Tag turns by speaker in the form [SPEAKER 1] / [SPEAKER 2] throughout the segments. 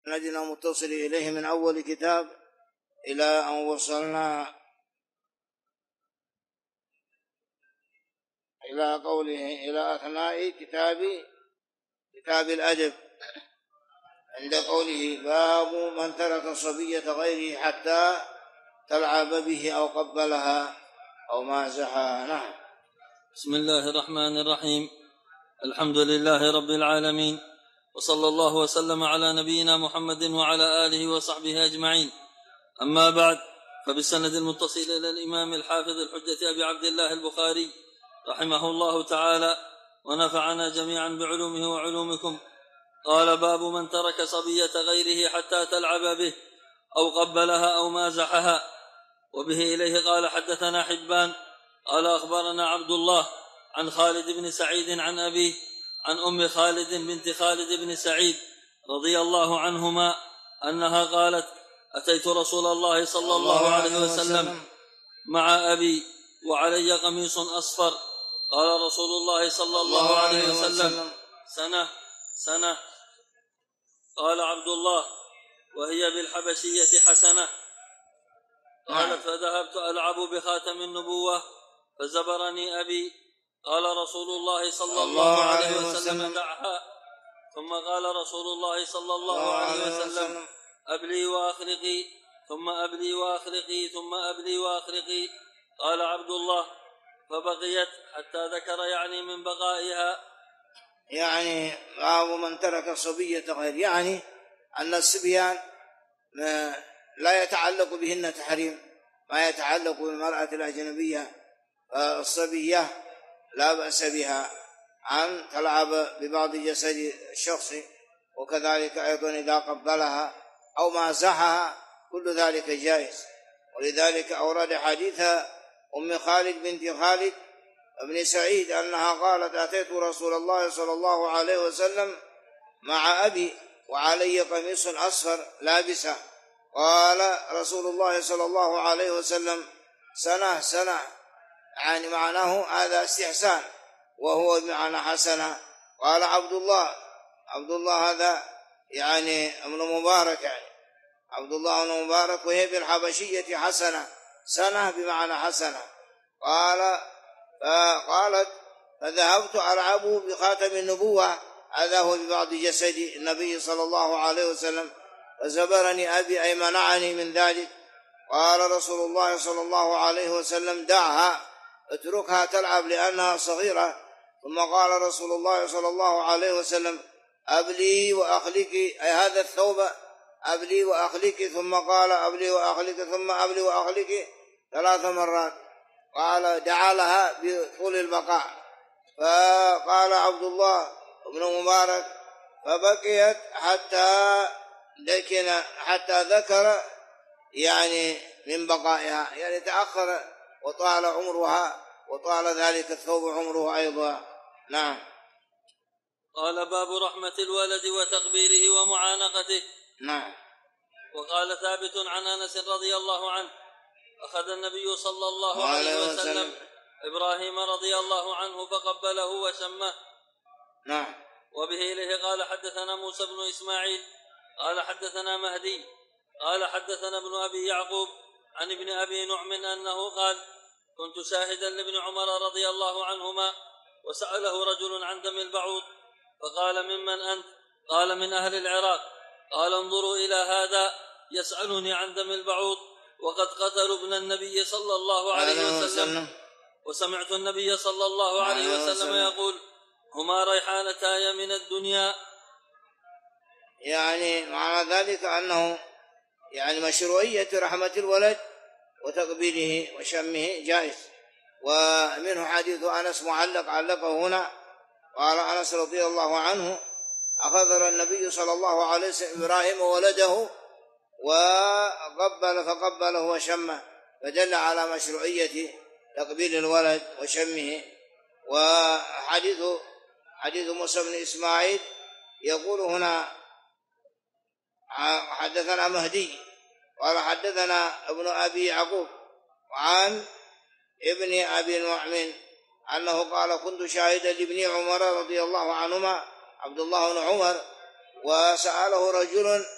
[SPEAKER 1] سندنا متصل إليه من أول كتاب إلى أن وصلنا إلى قوله إلى أثناء كتاب الأدب، عند قوله باب من ترك صبية غيره حتى تلعب به أو قبلها أو مازحها. نعم.
[SPEAKER 2] بسم الله الرحمن الرحيم. الحمد لله رب العالمين، وصلى الله وسلم على نبينا محمد وعلى آله وصحبه أجمعين. أما بعد، فبالسند المتصل إلى الإمام الحافظ الحجة أبي عبد الله البخاري رحمه الله تعالى ونفعنا جميعا بعلومه وعلومكم. قال باب من ترك صبية غيره حتى تلعب به أو قبلها أو مازحها. وبه إليه قال حدثنا حبان قال أخبرنا عبد الله عن خالد بن سعيد عن أبيه عن أم خالد بنت خالد بن سعيد رضي الله عنهما أنها قالت: أتيت رسول الله صلى الله عليه وسلم مع أبي وعلي قميص أصفر. قال رسول الله صلى الله عليه وسلم: سنة. قال عبد الله: وهي بالحبشية حسنة. قالت: فذهبت ألعب بخاتم النبوة فزبرني أبي. قال رسول الله صلى الله عليه وسلم: دعها. ثم قال رسول الله صلى الله عليه وسلم: أبلي وأخلقي، ثم أبلي وأخلقي، ثم أبلي وأخلقي. قال عبد الله: فبقيت حتى ذكر يعني من بقائها،
[SPEAKER 1] يعني باب من ترك صبية غير، يعني أن الصبيان لا يتعلق بهن تحريم ما يتعلق بالمرأة الأجنبية. الصبية لا بأس بها أن تلعب ببعض جسد الشخص، وكذلك أيضا إذا قبلها أو مازحها كل ذلك جائز. ولذلك أورد حديث أم خالد بنت خالد بن سعيد أنها قالت: أتيت رسول الله صلى الله عليه وسلم مع أبي وعلي قميص أصفر لابسه. قال رسول الله صلى الله عليه وسلم: سنة، يعني معناه هذا استحسان، وهو بمعنى حسنة. قال عبد الله هذا يعني ابن مبارك، يعني عبد الله بن مبارك، وهي بالحبشية حسنة، سنة بمعنى حسنة. قالت: فذهبت ألعب بخاتم النبوة، هذا هو ببعض جسد النبي صلى الله عليه وسلم، فزبرني أبي أي منعني من ذلك. قال رسول الله صلى الله عليه وسلم: دعها، اتركها تلعب لأنها صغيرة. ثم قال رسول الله صلى الله عليه وسلم: أبلي وأخلقي، أي هذا الثوب أبلي وأخلقي. ثم قال: أبلي وأخلقي، ثم أبلي وأخلقي 3 مرات. قال: دعا لها بطول البقاء. فقال عبد الله بن مبارك: فبقيت حتى ذكر يعني من بقائها، يعني تأخر وطال عمرها، وطال ذلك الثوب عمره أيضا. نعم.
[SPEAKER 2] قال باب رحمة الولد وتقبيله ومعانقته.
[SPEAKER 1] نعم.
[SPEAKER 2] وقال ثابت عن أنس رضي الله عنه: أخذ النبي صلى الله عليه وسلم إبراهيم رضي الله عنه فقبله وشمه.
[SPEAKER 1] نعم.
[SPEAKER 2] وبه إليه قال حدثنا موسى بن إسماعيل قال حدثنا مهدي قال حدثنا ابن أبي يعقوب عن ابن أبي نعم أنه قال: كنت شاهدا لابن عمر رضي الله عنهما، وسأله رجل عن دم البعوض، فقال: ممن أنت؟ قال: من أهل العراق. قال: انظروا إلى هذا يسألني عن دم البعوض وقد قتلوا ابن النبي صلى الله عليه وسلم. وسمعت النبي صلى الله عليه وسلم يقول: هما ريحانتاي من الدنيا.
[SPEAKER 1] يعني معنى ذلك أنه يعني مشروعية رحمة الولد وتقبيله وشمه جائز. ومنه حديث أنس معلق علقه هنا. قال أنس رضي الله عنه: أخذ النبي صلى الله عليه وسلم إبراهيم ولده فقبله وشمه، فدل على مشروعية تقبيل الولد وشمه. حديث موسى بن إسماعيل يقول هنا: حدثنا مهدي قال حدثنا ابن أبي يعقوب وعن ابن أبي نعم أنه قال: كنت شاهدا لابن عمر رضي الله عنهما، عبد الله بن عمر، وسأله رجل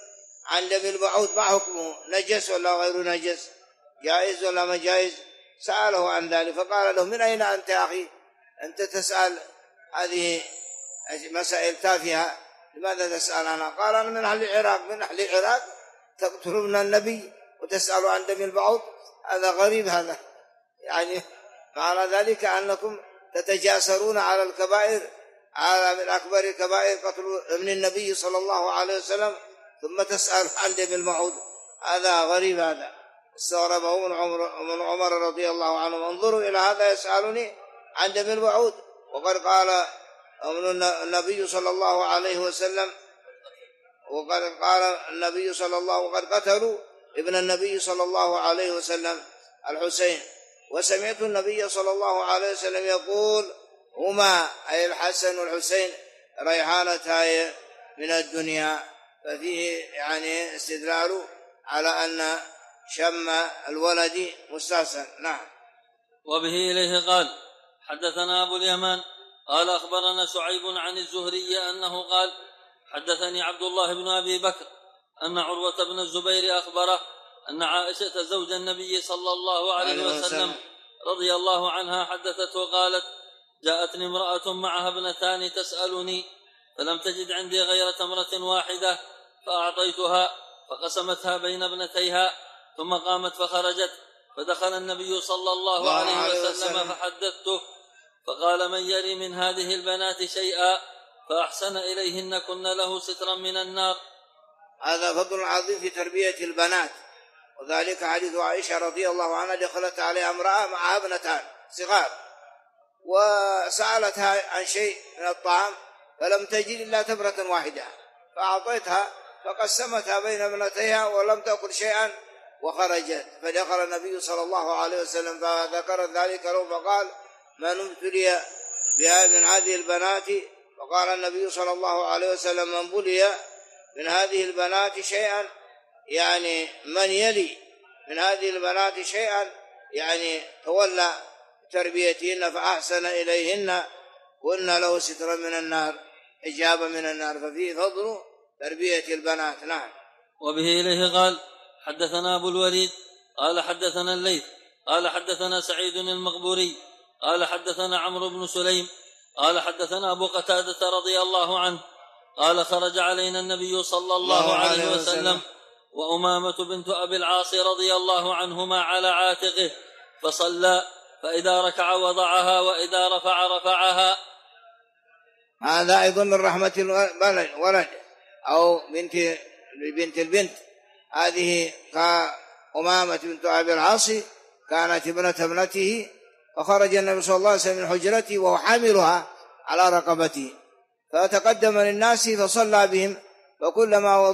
[SPEAKER 1] عن دم البعوض ما حكمه؟ نجس ولا غير نجس؟ جائز ولا ما جائز؟ سأله عن ذلك فقال له: من أين أنت يا أخي؟ أنت تسأل هذه مسائل تافهة، لماذا تسأل عنها؟ قال: أنا من أهل العراق. من أهل العراق تقتلون النبي وتسألوا عن دم البعوض؟ هذا غريب. هذا يعني معنى ذلك أنكم تتجاسرون على الكبائر، على من أكبر الكبائر قتل ابن النبي صلى الله عليه وسلم، ثم تسأل عن دم البعوض. هذا غريب. هذا استغربه من عمر رضي الله عنه: انظروا إلى هذا يسألني عن دم البعوض وقد قال النبي صلى الله عليه وسلم، وقد قال النبي صلى الله وقد قتلوا ابن النبي صلى الله عليه وسلم الحسين. وسمعت النبي صلى الله عليه وسلم يقول: هما أي الحسن والحسين ريحانتان من الدنيا. ففيه يعني استدلال على أن شم الولد مستحسن. نعم.
[SPEAKER 2] وبه إليه قال: حدثنا أبو اليمان قال أخبرنا شعيب عن الزهري أنه قال: حدثني عبد الله بن أبي بكر أن عروة بن الزبير أخبره أن عائشة زوج النبي صلى الله عليه وسلم رضي الله عنها حدثته قالت: جاءتني امرأة معها ابنتان تسألني، فلم تجد عندي غير تمرة واحدة فأعطيتها فقسمتها بين ابنتيها، ثم قامت فخرجت، فدخل النبي صلى الله عليه وسلم فحدثته، فقال: من يلي من هذه البنات شيئا فأحسن إليهن كن له سترا من النار.
[SPEAKER 1] هذا فضل عظيم في تربية البنات، وذلك حديث عائشة رضي الله عنها: دخلت عليها امرأة معها ابنتان صغار وسألتها عن شيء من الطعام فلم تجد إلا تمرة واحدة فأعطيتها فقسمتها بين ابنتيها ولم تأكل شيئا وخرجت. فدخل النبي صلى الله عليه وسلم فذكر ذلك له فقال: من ابتلي من هذه البنات؟ فقال النبي صلى الله عليه وسلم: من بلي من هذه البنات شيئا، يعني من يلي من هذه البنات شيئا يعني تولى تربيتهن فأحسن إليهن كن له سترا من النار، إجابة من النار. ففيه فضل تربية البنات. نعم.
[SPEAKER 2] وبه إليه قال: حدثنا أبو الوليد قال حدثنا الليث قال حدثنا سعيد المقبوري قال حدثنا عمرو بن سليم قال حدثنا أبو قتادة رضي الله عنه قال: خرج علينا النبي صلى الله عليه وسلم وأمامة بنت أبي العاص رضي الله عنهما على عاتقه فصلى، فإذا ركع وضعها وإذا رفع رفعها.
[SPEAKER 1] هذا أيضا من رحمة الولد أو بنت البنت. هذه أمامة بنت أبي العاص كانت ابنته، فخرج النبي صلى الله عليه وسلم من حجرته وهو حاملها على رقبته، فتقدم للناس فصلى بهم، فكلما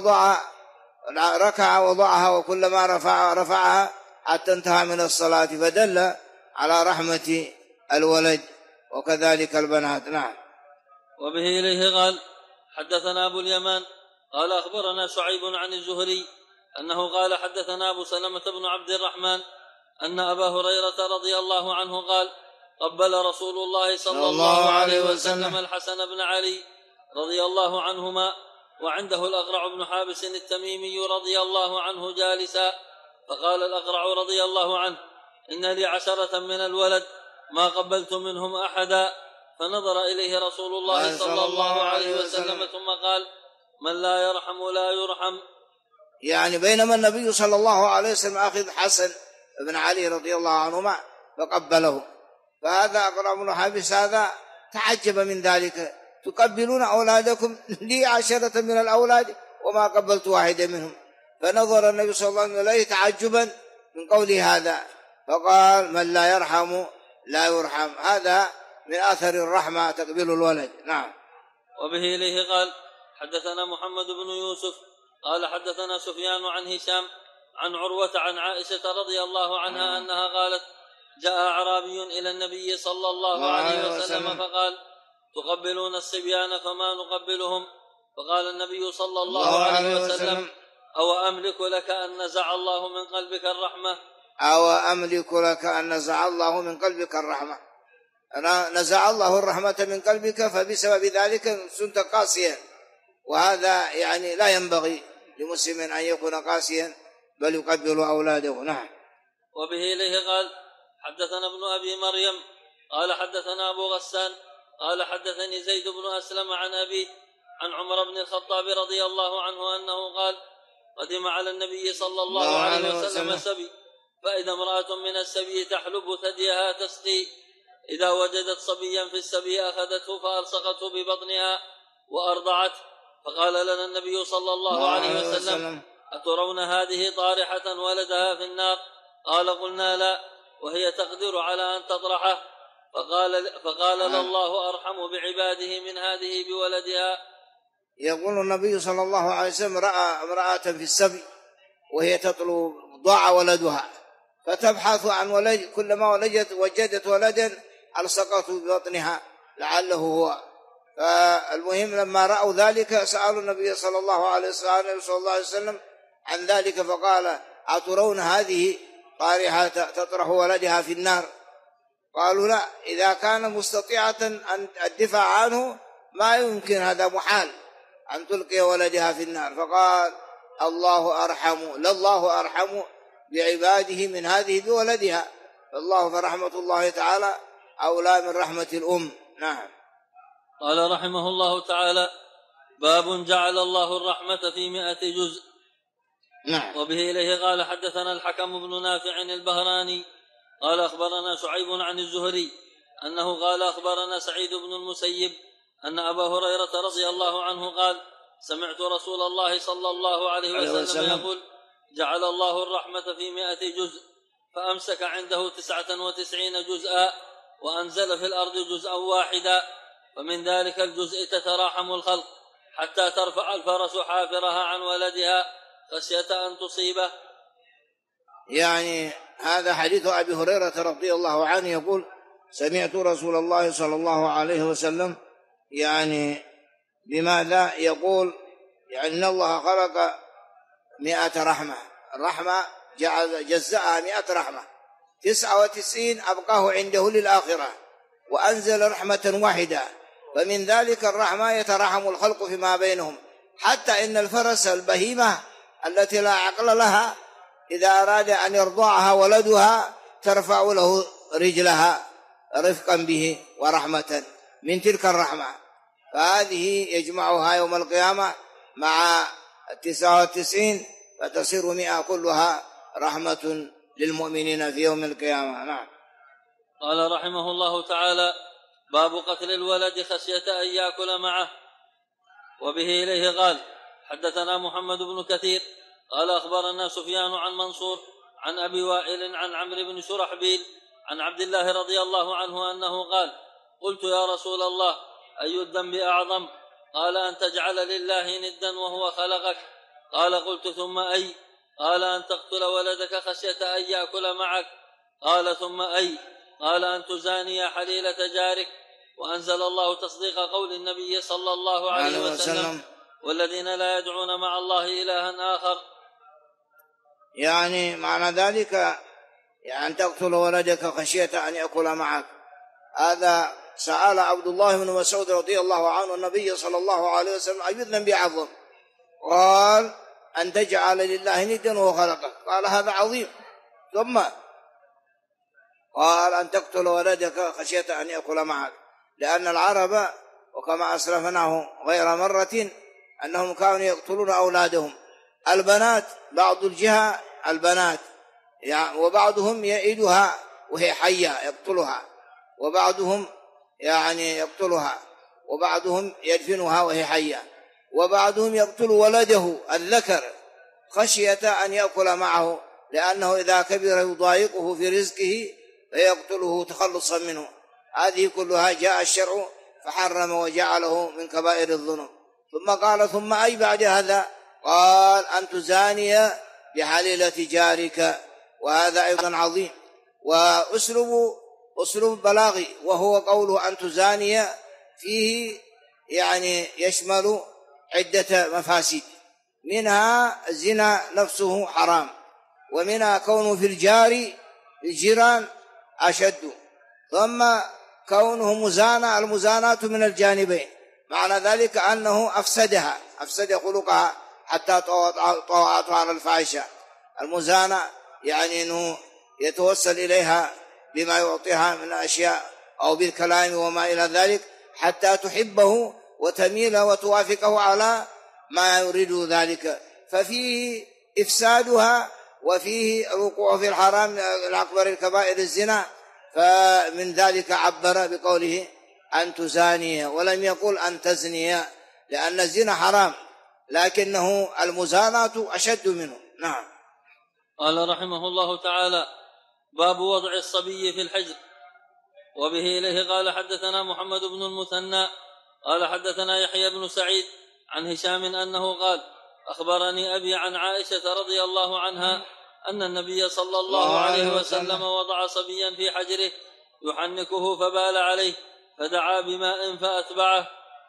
[SPEAKER 1] ركع وضعها وكلما رفعها حتى انتهى من الصلاة، فدل على رحمة الولد وكذلك البنات. نعم.
[SPEAKER 2] وبه إليه قال: حدثنا أبو اليمان قال أخبرنا شعيب عن الزهري أنه قال: حدثنا أبو سلمة بن عبد الرحمن أن أبا هريرة رضي الله عنه قال: قبل رسول الله صلى الله عليه وسلم الحسن بن علي رضي الله عنهما وعنده الأقرع بن حابس التميمي رضي الله عنه جالسا، فقال الأقرع رضي الله عنه: إن لي 10 من الولد ما قبلت منهم أحدا، فنظر إليه رسول الله صلى الله عليه وسلم ثم قال: من لا يرحم لا يرحم.
[SPEAKER 1] يعني بينما النبي صلى الله عليه وسلم أخذ حسن بن علي رضي الله عنهما فقبله، فهذا أقرع بن حابس هذا تعجب من ذلك: تقبلون أولادكم؟ لي 10 من الأولاد وما قبلت واحدا منهم. فنظر النبي صلى الله عليه وسلم إليه تعجبا من قوله هذا، فقال: من لا يرحم لا يرحم. هذا من أثر الرحمة تقبيل الولد. نعم.
[SPEAKER 2] وبه إليه قال: حدثنا محمد بن يوسف قال حدثنا سفيان عن هشام عن عروة عن عائشة رضي الله عنها أنها قالت: جاء أعرابي إلى النبي صلى الله عليه وسلم فقال: تقبلون الصبيان فما نقبلهم؟ فقال النبي صلى الله عليه وسلم: أو أملك لك أن نزع الله من قلبك الرحمة؟
[SPEAKER 1] أو أملك لك أن نزع الله من قلبك الرحمة. أنا نزع الله الرحمة من قلبك، فبسبب ذلك كنت قاسيا، وهذا يعني لا ينبغي لمسلم أن يكون قاسيا بل يقبل أولاده. نعم.
[SPEAKER 2] وبه إليه قال حدثنا ابن أبي مريم قال حدثنا أبو غسان قال حدثني زيد بن أسلم عن أبي عن عمر بن الخطاب رضي الله عنه أنه قال قدم على النبي صلى الله عليه وسلم سبي فإذا امرأة من السبي تحلب ثديها تسقي إذا وجدت صبيا في السبي أخذته فألصقته ببطنها وأرضعته فقال لنا النبي صلى الله عليه وسلم أترون هذه طارحة ولدها في النار؟ قال قلنا لا وهي تقدر على أن تطرحه فقال الله أرحم بعباده من هذه بولدها.
[SPEAKER 1] يقول النبي صلى الله عليه وسلم رأى امرأة في السبي وهي تطلب ضاع ولدها فتبحث عن ولد كلما وجدت ولدا ألصقته ببطنها لعله هو. فالمهم لما رأوا ذلك سألوا النبي صلى الله عليه وسلم عن ذلك فقال أترون هذه طارحة تطرح ولدها في النار؟ قالوا لا، إذا كان مستطيعة أن الدفاع عنه ما يمكن، هذا محال أن تلقي ولدها في النار. فقال الله أرحم بعباده من هذه بولدها، فالله فرحمة الله تعالى أولى من رحمة الأم. نعم.
[SPEAKER 2] قال رحمه الله تعالى باب جعل الله الرحمة في 100 جزء.
[SPEAKER 1] نعم.
[SPEAKER 2] وبه إليه قال حدثنا الحكم بن نافع البهراني قال أخبرنا شعيب عن الزهري أنه قال أخبرنا سعيد بن المسيب أن أبا هريرة رضي الله عنه قال سمعت رسول الله صلى الله عليه وسلم يقول جعل الله الرحمة في 100 جزء فأمسك عنده 99 جزءا وأنزل في الأرض جزءا واحدا، فمن ذلك الجزء تتراحم الخلق حتى ترفع الفرس حافرها عن ولدها خشية أن تصيبه.
[SPEAKER 1] يعني هذا حديث أبي هريرة رضي الله عنه يقول سمعت رسول الله صلى الله عليه وسلم يعني بماذا يقول؟ يعني إن الله خلق 100 رحمة، الرحمة جزأها 100 رحمة، 99 أبقاه عنده للآخرة، وأنزل رحمة واحدة، فمن ذلك الرحمة يترحم الخلق فيما بينهم، حتى إن الفرس البهيمة التي لا عقل لها إذا أراد أن يرضعها ولدها ترفع له رجلها رفقا به ورحمة من تلك الرحمة، فهذه يجمعها يوم القيامة مع 99 فتصير 100 كلها رحمة للمؤمنين في يوم القيامة. نعم.
[SPEAKER 2] قال رحمه الله تعالى باب قتل الولد خشية أن يأكل معه. وبه إليه قال حدثنا محمد بن كثير قال أخبرنا سفيان عن منصور عن أبي وائل عن عمرو بن شرحبيل عن عبد الله رضي الله عنه أنه قال قلت يا رسول الله أي الذنب أعظم؟ قال أن تجعل لله ندا وهو خلقك. قال قلت ثم أي؟ قال أن تقتل ولدك خشية أن يأكل معك. قال ثم أي؟ قال أن تزاني حليلة جارك. وأنزل الله تصديق قول النبي صلى الله عليه وسلم والذين لا يدعون مع الله إلها آخر.
[SPEAKER 1] يعني معنى ذلك يعني أن تقتل ولدك خشية أن يأكل معك. هذا سأل عبد الله بن مسعود رضي الله عنه النبي صلى الله عليه وسلم أي الذنب أعظم؟ قال أن تجعل لله ندا وهو خلقك. قال هذا عظيم. ثم قال أن تقتل ولدك خشية أن يأكل معك، لأن العرب وكما أسلفناه غير مرة أنهم كانوا يقتلون أولادهم، البنات بعض الجهة البنات يعني وبعضهم يئدها وهي حية يقتلها، وبعضهم يعني يقتلها، وبعضهم يدفنها وهي حية، وبعضهم يقتل ولده الذكر خشية أن يأكل معه، لأنه إذا كبر يضايقه في رزقه فيقتله تخلصا منه. هذه كلها جاء الشرع فحرم وجعله من كبائر الذنوب. ثم قال ثم أي بعد هذا؟ قال أن تزاني بحليلة جارك، وهذا أيضا عظيم. وأسلوب بلاغي وهو قوله أن تزاني فيه يعني يشمل عدة مفاسد، منها الزنا نفسه حرام، ومنها كونه في الجيران أشد، ثم كونه مزانة المزانات من الجانبين، معنى ذلك أنه أفسد خلقها حتى طوعته على الفاحشة. المزانة يعني أنه يتوسل إليها بما يعطيها من أشياء أو بالكلام وما إلى ذلك حتى تحبه وتميل وتوافقه على ما يريد ذلك، ففيه إفسادها وفيه الوقوع في الحرام الأكبر الكبائر الزنا. فمن ذلك عبر بقوله أن تزاني ولم يقل أن تزني، لأن الزنا حرام لكنه المزانات أشد منه. نعم.
[SPEAKER 2] قال رحمه الله تعالى: باب وضع الصبي في الحجر. وبه إليه قال حدثنا محمد بن المثنى قال حدثنا يحيى بن سعيد عن هشام أنه قال: أخبرني أبي عن عائشة رضي الله عنها أن النبي صلى الله عليه وسلم وضع صبيا في حجره يحنكه فبال عليه فدعا بماء فأتبعه.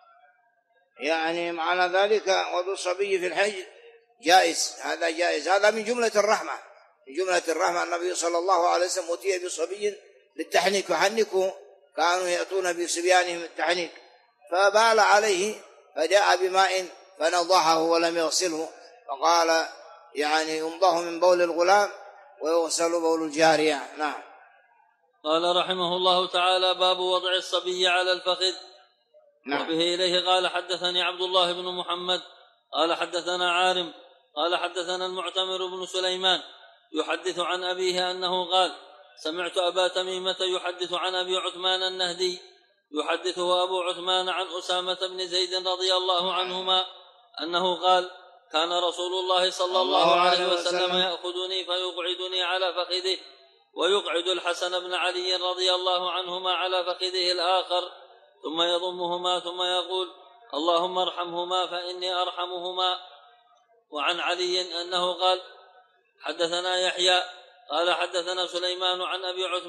[SPEAKER 1] يعني معنى ذلك وضع الصبي في الحجر جائز، هذا جائز، هذا من جملة الرحمة، من جملة الرحمة. النبي صلى الله عليه وسلم أتي بصبي للتحنيك يحنكه، كانوا يأتون بصبيانهم التحنيك، فبال عليه فجاء بماء فنضحه ولم يغسله، فقال يعني يمضح من بول الغلام ويغسل بول الجارية. نعم.
[SPEAKER 2] قال رحمه الله تعالى: باب وضع الصبي على الفخذ.
[SPEAKER 1] نعم.
[SPEAKER 2] وبه إليه قال حدثني عبد الله بن محمد قال حدثنا عارم قال حدثنا المعتمر بن سليمان يحدث عن أبيه أنه قال: سمعت أبا تميمة يحدث عن أبي عثمان النهدي يحدثه أبو عثمان عن أسامة بن زيد رضي الله عنهما أنه قال: كان رسول الله صلى الله عليه وسلم يأخذني فيقعدني على فخذه ويقعد الحسن بن علي رضي الله عنهما على فخذه الآخر ثم يضمهما ثم يقول: اللهم ارحمهما فإني أرحمهما. وعن علي أنه قال: حدثنا يحيى قال حدثنا سليمان عن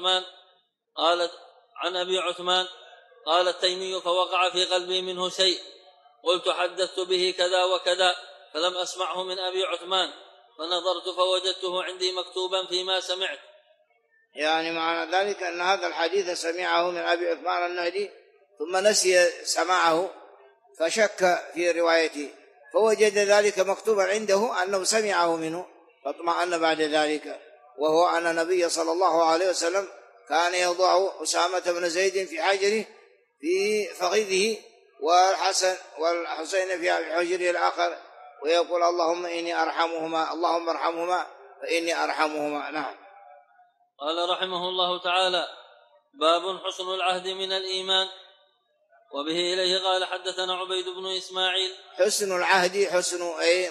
[SPEAKER 2] أبي عثمان قال التيمي: فوقع في قلبي منه شيء، قلت حدثت به كذا وكذا فلم أسمعه من أبي عثمان، فنظرت فوجدته عندي مكتوبا فيما سمعت.
[SPEAKER 1] يعني معنى ذلك أن هذا الحديث سمعه من أبي عثمان النهدي ثم نسي سماعه فشك في روايته، فوجد ذلك مكتوبا عنده أنه سمعه منه، فاطمأن بعد ذلك، وهو أن النبي صلى الله عليه وسلم كان يضع أسامة بن زيد في حجره في فخذه والحسين في حجره الآخر ويقول: اللهم إني أرحمهما، اللهم ارحمهما فإني أرحمهما. نعم.
[SPEAKER 2] قال رحمه الله تعالى: باب حسن العهد من الإيمان. وبه إليه قال حدثنا عبيد بن إسماعيل.
[SPEAKER 1] حسن العهد، حسن أي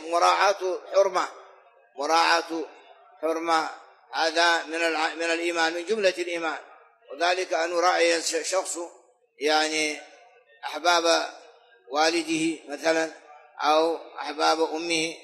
[SPEAKER 1] مراعاة حرمة، هذا من الإيمان، من جملة الإيمان، وذلك أن يراعي الشخص يعني أحباب والده مثلا أو أحباب أمه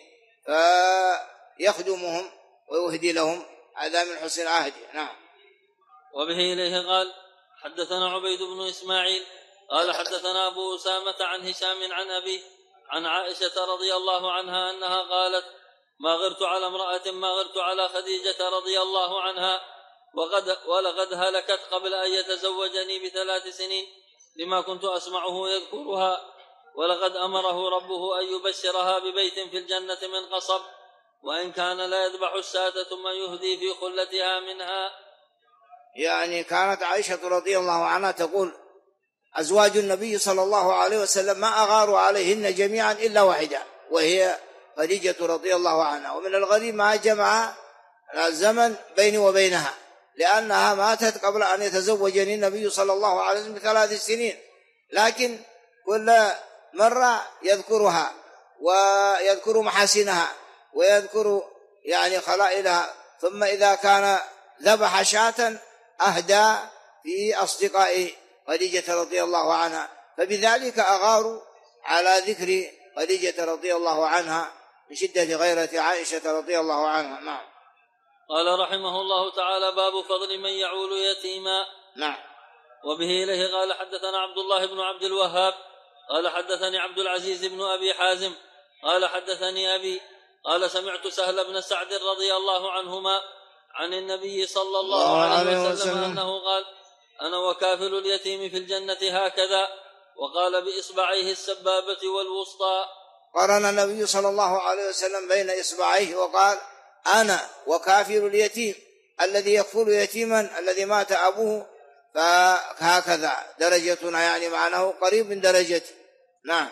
[SPEAKER 1] فيخدمهم ويهدي لهم، هذا من حسن العهد. نعم.
[SPEAKER 2] وبه إليه قال حدثنا عبيد بن إسماعيل قال حدثنا أبو أسامة عن هشام عن أبيه عن عائشة رضي الله عنها أنها قالت: ما غرت على امرأة ما غرت على خديجة رضي الله عنها، ولقد هلكت قبل أن يتزوجني ب3 سنين لما كنت أسمعه يذكرها، ولقد أمره ربه أن يبشرها ببيت في الجنة من قصب، وإن كان لا يذبح الشاة ثم يهدي في خلتها منها.
[SPEAKER 1] يعني كانت عائشة رضي الله عنها تقول: أزواج النبي صلى الله عليه وسلم ما أغار عليهن جميعا إلا واحدة وهي خديجة رضي الله عنها، ومن الغريب ما جمع الزمن بيني وبينها، لأنها ماتت قبل أن يتزوجني النبي صلى الله عليه وسلم ب3 سنين، لكن كل مرة يذكرها ويذكر محاسنها ويذكر يعني خلائلها، ثم إذا كان ذبح شاة أهدى في أصدقاء خديجة رضي الله عنها، فبذلك أغاروا على ذكر خديجة رضي الله عنها من شدة غيرة عائشة رضي الله عنها. نعم.
[SPEAKER 2] قال رحمه الله تعالى: باب فضل من يعول يتيما.
[SPEAKER 1] نعم.
[SPEAKER 2] وبه إليه قال حدثنا عبد الله بن عبد الوهاب قال حدثني عبد العزيز بن أبي حازم قال حدثني أبي قال: سمعت سهل بن سعد رضي الله عنهما عن النبي صلى الله عليه وسلم أنه قال: أنا وكافل اليتيم في الجنة هكذا، وقال بإصبعيه السبابة والوسطى.
[SPEAKER 1] قرن النبي صلى الله عليه وسلم بين إصبعيه وقال: أنا وكافر اليتيم الذي يكفل يتيما الذي مات أبوه، فهكذا درجتنا، يعني معناه قريب من درجته. نعم.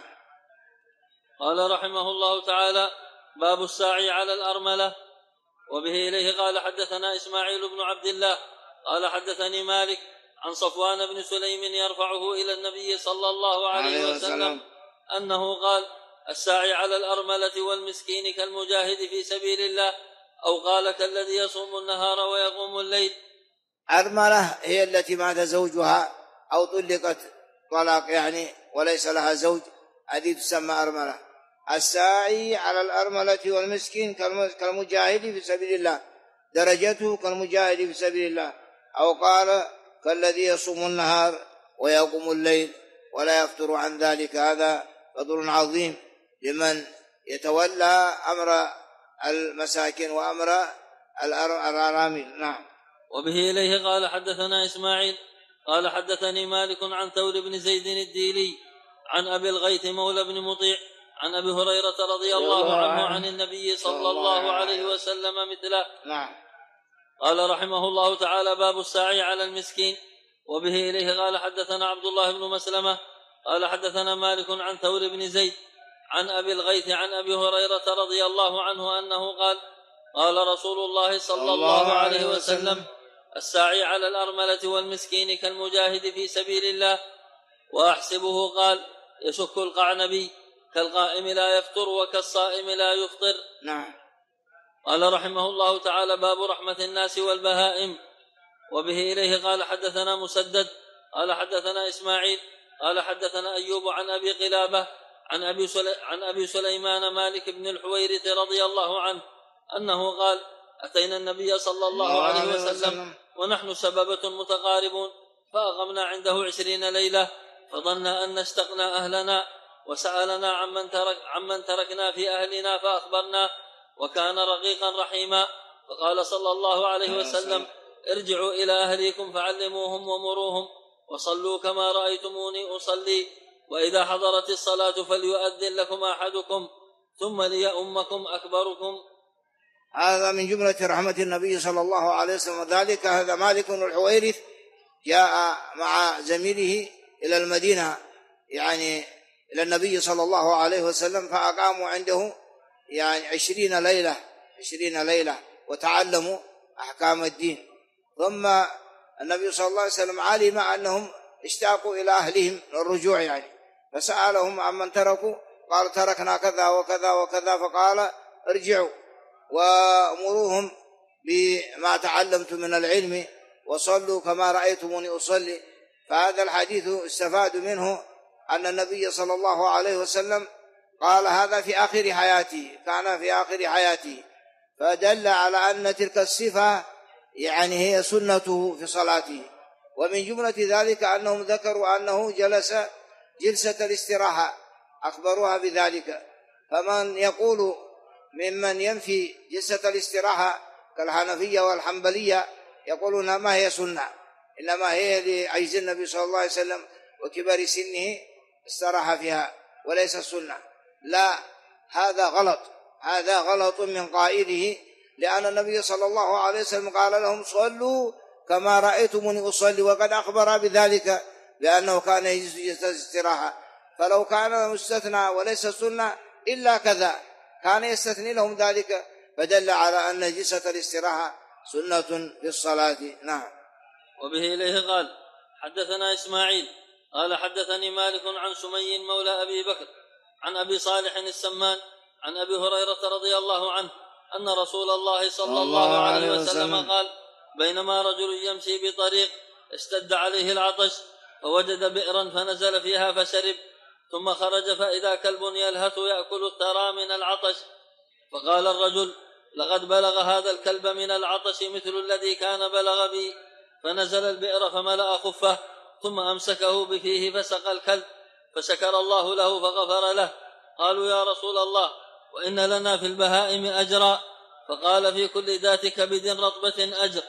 [SPEAKER 2] قال رحمه الله تعالى: باب الساعي على الأرملة. وبه إليه قال حدثنا إسماعيل بن عبد الله قال حدثني مالك عن صفوان بن سليم يرفعه إلى النبي صلى الله عليه وسلم أنه قال: الساعي على الأرملة والمسكين كالمجاهد في سبيل الله، أو قال كالذي يصوم النهار ويقوم الليل.
[SPEAKER 1] أرملة هي التي مات زوجها أو طلقت طلاق يعني وليس لها زوج، هذه تسمى أرملة. الساعي على الأرملة والمسكين كالمجاهد في سبيل الله، درجته كالمجاهد في سبيل الله، أو قال كالذي يصوم النهار ويقوم الليل ولا يفتر عن ذلك. هذا فضل عظيم لمن يتولى أمر المساكين وأمر الأرامل. نعم.
[SPEAKER 2] وبه إليه قال حدثنا إسماعيل قال حدثني مالك عن ثور بن زيد الديلي عن أبي الغيث مولى بن مطيع عن أبي هريرة رضي الله عنه عن النبي صلى الله عليه وسلم مثله.
[SPEAKER 1] نعم.
[SPEAKER 2] قال رحمه الله تعالى: باب الساعي على المسكين. وبه إليه قال حدثنا عبد الله بن مسلمة قال حدثنا مالك عن ثور بن زيد عن أبي الغيث عن أبي هريرة رضي الله عنه أنه قال: قال رسول الله صلى الله عليه وسلم: الساعي على الأرملة والمسكين كالمجاهد في سبيل الله. وأحسبه قال: يشك القعنبي كالقائم لا يفطر وكالصائم لا يفطر.
[SPEAKER 1] نعم.
[SPEAKER 2] قال رحمه الله تعالى: باب رحمة الناس والبهائم. وبه إليه قال حدثنا مسدد قال حدثنا إسماعيل قال حدثنا أيوب عن أبي قلابة عن أبي سليمان مالك بن الحويرث رضي الله عنه أنه قال: أتينا النبي صلى الله عليه وسلم ونحن سببة متقاربون، فأقمنا عنده 20 ليلة، فظنا أن اشتقنا أهلنا، وسألنا عمن تركنا في أهلنا فأخبرنا، وكان رقيقا رحيما. فقال صلى الله عليه وسلم: ارجعوا إلى أهليكم فعلموهم ومروهم، وصلوا كما رأيتموني أصلي، وإذا حضرت الصلاة فليؤذن لكم أحدكم ثم ليؤمكم أكبركم.
[SPEAKER 1] هذا من جملة رحمة النبي صلى الله عليه وسلم. ذلك هذا مالك بن الحويرث جاء مع زميله إلى المدينة، يعني إلى النبي صلى الله عليه وسلم، فأقاموا عنده يعني 20 ليلة وتعلموا أحكام الدين. ثم النبي صلى الله عليه وسلم علم أنهم اشتاقوا إلى أهلهم للرجوع يعني، فسألهم عمن تركوا، قال: تركنا كذا وكذا وكذا. فقال: ارجعوا وأمروهم بما تعلمت من العلم، وصلوا كما رأيتموني أصلي. فهذا الحديث استفاد منه أن النبي صلى الله عليه وسلم قال هذا في آخر حياته، كان في آخر حياته، فدل على أن تلك الصفة يعني هي سنته في صلاته. ومن جملة ذلك أنهم ذكروا أنه جلس جلسة الاستراحة، أخبروها بذلك. فمن يقول ممن ينفي جلسة الاستراحة كالحنفية والحنبلية يقولون ما هي سنة، إنما هي لعجز النبي صلى الله عليه وسلم وكبر سنه استراح فيها وليس سنة. لا، هذا غلط من قائله، لأن النبي صلى الله عليه وسلم قال لهم: صلوا كما رأيتموني أصلي، وقد أخبر بذلك بأنه كان يجلس جلسة الاستراحة. فلو كان مستثنى وليس سنة إلا كذا كان يستثني لهم ذلك، فدل على أن جلسة الاستراحة سنة في الصلاة. نعم.
[SPEAKER 2] وبه إليه قال حدثنا إسماعيل قال حدثني مالك عن سمي مولى أبي بكر عن أبي صالح السمان عن أبي هريرة رضي الله عنه أن رسول الله صلى الله عليه وسلم قال: بينما رجل يمشي بطريق اشتد عليه العطش، فوجد بئرا فنزل فيها فشرب، ثم خرج فإذا كلب يلهث يأكل الثرى من العطش، فقال الرجل: لقد بلغ هذا الكلب من العطش مثل الذي كان بلغ بي. فنزل البئر فملأ خفه، ثم أمسكه بفيه فسقى الكلب، فشكر الله له فغفر له. قالوا: يا رسول الله، وإن لنا في البهائم أجرا. فقال: في كل ذات كبد رطبة أجر.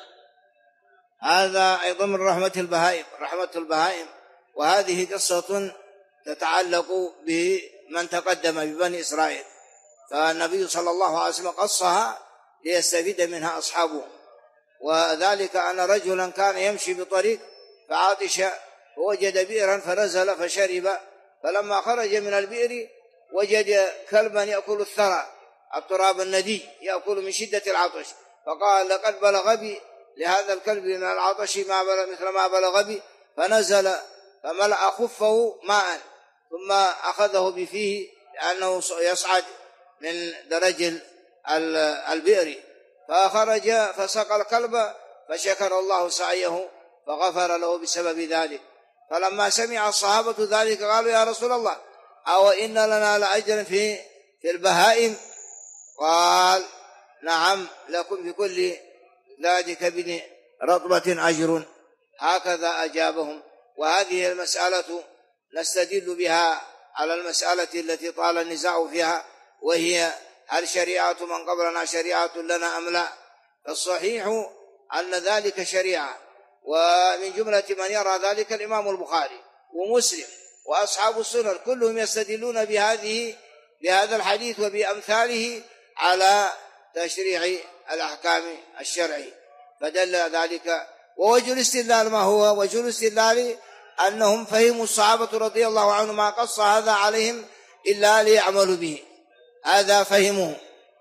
[SPEAKER 1] هذا أيضا من رحمة البهائم، وهذه قصة تتعلق من تقدم ببني إسرائيل، فالنبي صلى الله عليه وسلم قصها ليستفيد منها أصحابه. وذلك أن رجلا كان يمشي بطريق فعطش فوجد بئرا فنزل فشرب، فلما خرج من البئر وجد كلبا يأكل الثرى التراب الندي يأكل من شدة العطش، فقال لقد بلغ بي لهذا الكلب من العطش مثل ما بلغ بي، فنزل فملأ خفه ماء ثم أخذه بفيه لأنه يصعد من درج البئر، فخرج فسقى الكلب فشكر الله سعيه فغفر له بسبب ذلك. فلما سمع الصحابة ذلك قالوا يا رسول الله أو إن لنا لأجرا في البهائم؟ قال نعم لكم في كل ذلك كبد رطبة أجر. هكذا أجابهم. وهذه المسألة نستدل بها على المسألة التي طال النزاع فيها، وهي هل شريعة من قبلنا شريعة لنا أم لا؟ الصحيح أن ذلك شريعة، ومن جملة من يرى ذلك الإمام البخاري ومسلم وأصحاب السنن كلهم يستدلون بهذا الحديث وبأمثاله على تشريع الأحكام الشرعي، فدل ذلك. ووجه الاستدلال ما هو؟ وجه الاستدلال أنهم فهموا الصحابة رضي الله عنهم ما قص هذا عليهم إلا ليعملوا به، هذا فهموه،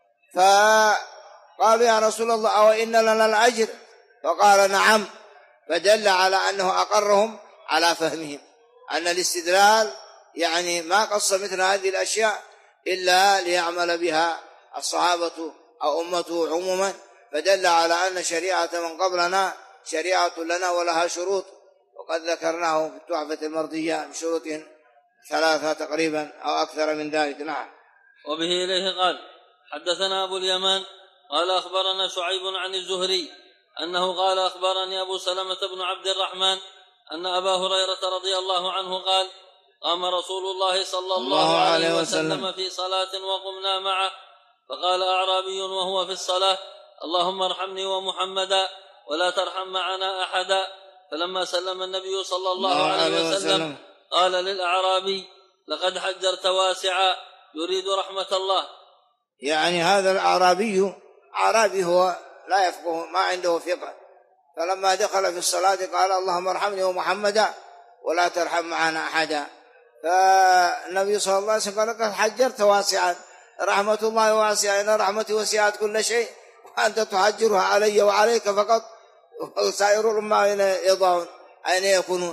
[SPEAKER 1] فقالوا يا رسول الله أو إن لنا الأجر؟ فقال نعم، فدل على أنه أقرهم على فهمهم أن الاستدلال يعني ما قص مثل هذه الأشياء إلا ليعمل بها الصحابة أو أمته عموما، فدل على أن شريعة من قبلنا شريعة لنا ولها شروط، وقد ذكرناه في التحفة المرضية بشروط 3 تقريبا أو أكثر من ذلك. نعم.
[SPEAKER 2] وبه إليه قال حدثنا أبو اليمان قال أخبرنا شعيب عن الزهري أنه قال أخبرني أبو سلمة بن عبد الرحمن أن أبا هريرة رضي الله عنه قال قام رسول الله صلى الله عليه وسلم في صلاة وقمنا معه، فقال أعرابي وهو في الصلاة اللهم ارحمني ومحمدا ولا ترحم معنا أحدا. فلما سلم النبي صلى الله عليه وسلم قال للأعرابي لقد حجرت واسعا يريد رحمة الله.
[SPEAKER 1] يعني هذا الأعرابي عربي هو لا يفقه ما عنده فقه، فلما دخل في الصلاة قال اللهم ارحمني ومحمدا ولا ترحم معنا أحدا، فالنبي صلى الله عليه وسلم قال لقد حجرت واسعا، رحمة الله واسعة، إن رحمتي وسعت كل شيء وأنت تحجرها علي وعليك فقط، وسائر الأمة أين يضعون أين يكونون.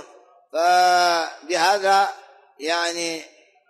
[SPEAKER 1] فبهذا يعني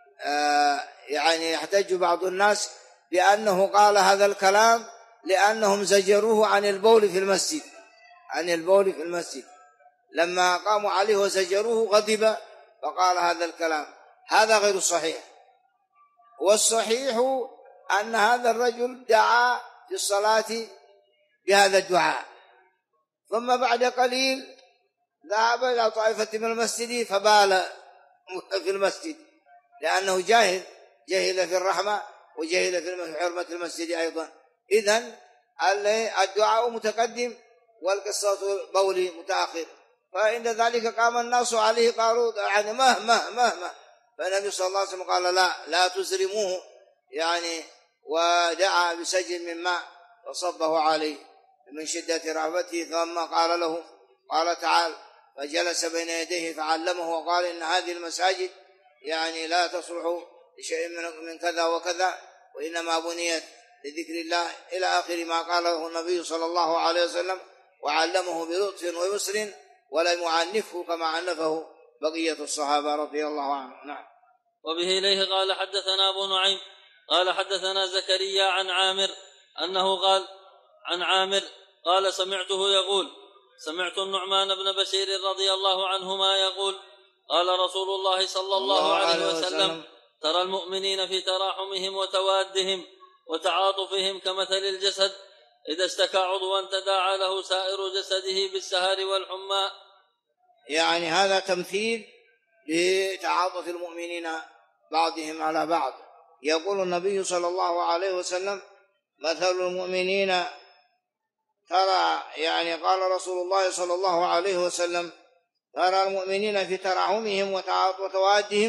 [SPEAKER 1] يحتج بعض الناس بأنه قال هذا الكلام لأنهم زجروه عن البول في المسجد، عن البول في المسجد، لما قاموا عليه وزجروه غضب فقال هذا الكلام. هذا غير صحيح، والصحيح أن هذا الرجل دعا في الصلاة بهذا الدعاء، ثم بعد قليل ذهب إلى طائفة من المسجد فبال في المسجد، لأنه جاهل في الرحمة وجاهل في حرمة المسجد أيضا. إذن الدعاء متقدم والقصة بولي متأخر، فعند ذلك قام الناس عليه قالوا يعني مهما فالنبي صلى الله عليه وسلم قال لا تزرموه يعني، ودعا بسجل من ماء وصبه عليه من شدة رهبته، ثم قال له قال تعال، فجلس بين يديه فعلمه وقال إن هذه المساجد يعني لا تصلح لشيء من كذا وكذا، وإنما بنيت لذكر الله إلى آخر ما قاله النبي صلى الله عليه وسلم، وعلمه بلطف ويسر ولم يعنفه كما عنفه بقية الصحابة رضي الله عنهم. نعم.
[SPEAKER 2] وبه إليه قال حدثنا أبو نعيم قال حدثنا زكريا عن عامر أنه قال عن عامر قال سمعته يقول سمعت النعمان بن بشير رضي الله عنهما يقول قال رسول الله صلى الله عليه وسلم ترى المؤمنين في تراحمهم وتوادهم وتعاطفهم كمثل الجسد إذا اشتكى عضوا تداعى له سائر جسده بالسهر والحمى.
[SPEAKER 1] يعني هذا تمثيل لتعاطف المؤمنين بعضهم على بعض. يقول النبي صلى الله عليه وسلم مثل المؤمنين ترى، يعني قال رسول الله صلى الله عليه وسلم ترى المؤمنين في تراحمهم وتوادهم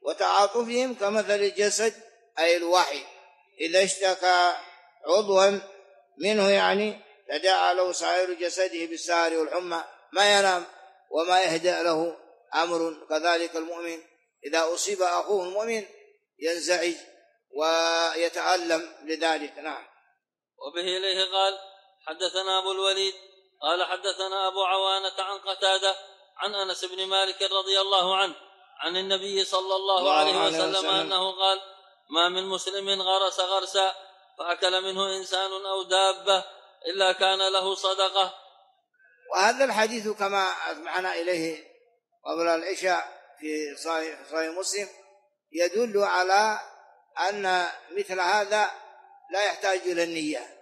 [SPEAKER 1] وتعاطفهم كمثل الجسد أي الواحد إذا اشتكى عضوا منه يعني تداعى له سائر جسده بالسهر والحمى ما ينام وما يهدأ له أمر. كذلك المؤمن إذا أصيب أخوه المؤمن ينزعج ويتألم لذلك. نعم.
[SPEAKER 2] وبه إليه قال حدثنا أبو الوليد قال حدثنا أبو عوانة عن قتادة عن أنس بن مالك رضي الله عنه عن النبي صلى الله عليه وسلم أنه قال ما من مسلم غرس غرسا فأكل منه إنسان أو دابة إلا كان له صدقة.
[SPEAKER 1] وهذا الحديث كما أسمعنا إليه قبل العشاء في صحيح مسلم يدل على أن مثل هذا لا يحتاج إلى النية.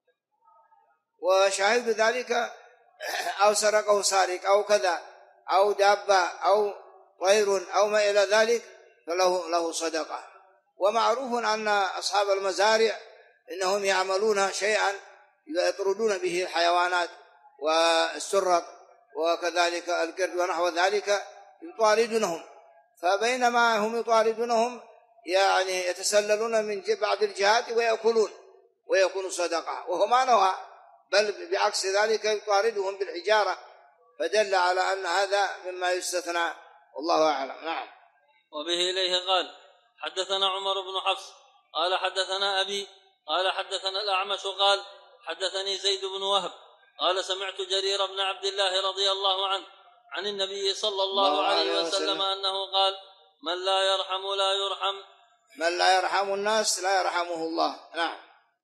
[SPEAKER 1] وشاهد ذلك أو سرقه سارق أو كذا أو دابة أو طير أو ما إلى ذلك فله صدقة. ومعروف أن أصحاب المزارع إنهم يعملون شيئا يطردون به الحيوانات والسرق وكذلك القرد ونحو ذلك يطاردونهم. فبينما هم يطاردونهم يعني يتسللون من بعض الجهات ويأكلون ويكون صدقة وهو ما نهى، بل بعكس ذلك يطاردهم بالحجارة، فدل على أن هذا مما يستثنى والله أعلم. نعم.
[SPEAKER 2] وبه إليه قال حدثنا عمر بن حفص قال حدثنا أبي قال حدثنا الأعمش قال حدثني زيد بن وهب قال سمعت جرير بن عبد الله رضي الله عنه عن النبي صلى الله عليه وسلم أنه قال من لا يرحم لا يرحم،
[SPEAKER 1] من لا يرحم الناس لا يرحمه الله. نعم.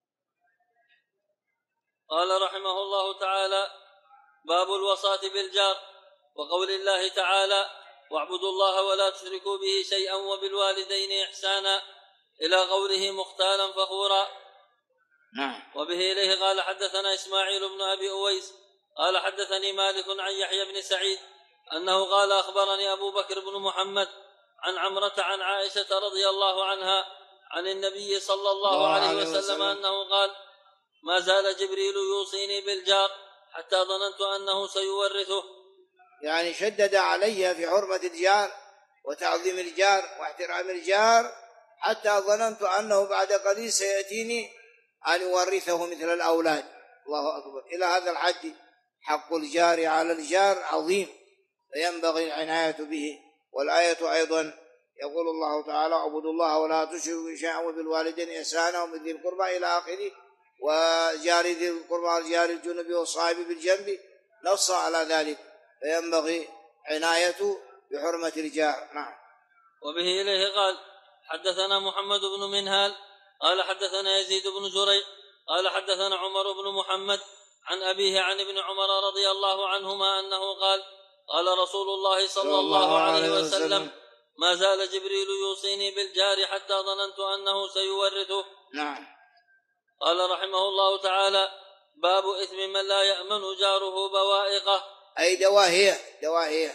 [SPEAKER 2] قال رحمه الله تعالى باب الوصاة بالجار وقول الله تعالى واعبدوا الله ولا تشركوا به شيئا وبالوالدين إحسانا إلى قوله مختالا فخورا.
[SPEAKER 1] نعم.
[SPEAKER 2] وبه إليه قال حدثنا إسماعيل بن أبي أويس قال حدثني مالك عن يحيى بن سعيد أنه قال أخبرني أبو بكر بن محمد عن عمرة عن عائشة رضي الله عنها عن النبي صلى الله عليه وسلم أنه قال ما زال جبريل يوصيني بالجار حتى ظننت أنه سيورثه.
[SPEAKER 1] يعني شدد علي في حرمة الجار وتعظيم الجار واحترام الجار حتى ظننت أنه بعد قليل سيأتيني أن يورثه مثل الأولاد. الله أكبر. إلى هذا الحد حق الجار على الجار عظيم فينبغي العناية به. والآية أيضا يقول الله تعالى اعبدوا الله ولا تشركوا شيئا وبالوالدين إحسانا وبذي القربى إلى آخره وجار ذي القربى والجار الجنب والصاحب بالجنب نص على ذلك فينبغي عناية بحرمة الجار. نعم.
[SPEAKER 2] وبه إليه قال حدثنا محمد بن منهال قال حدثنا يزيد بن زريع قال حدثنا عمر بن محمد عن أبيه عن ابن عمر رضي الله عنهما أنه قال قال رسول الله صلى الله عليه وسلم ما زال جبريل يوصيني بالجار حتى ظننت أنه سيورثه.
[SPEAKER 1] نعم.
[SPEAKER 2] قال رحمه الله تعالى باب إثم من لا يأمن جاره بوائقه
[SPEAKER 1] أي دواهية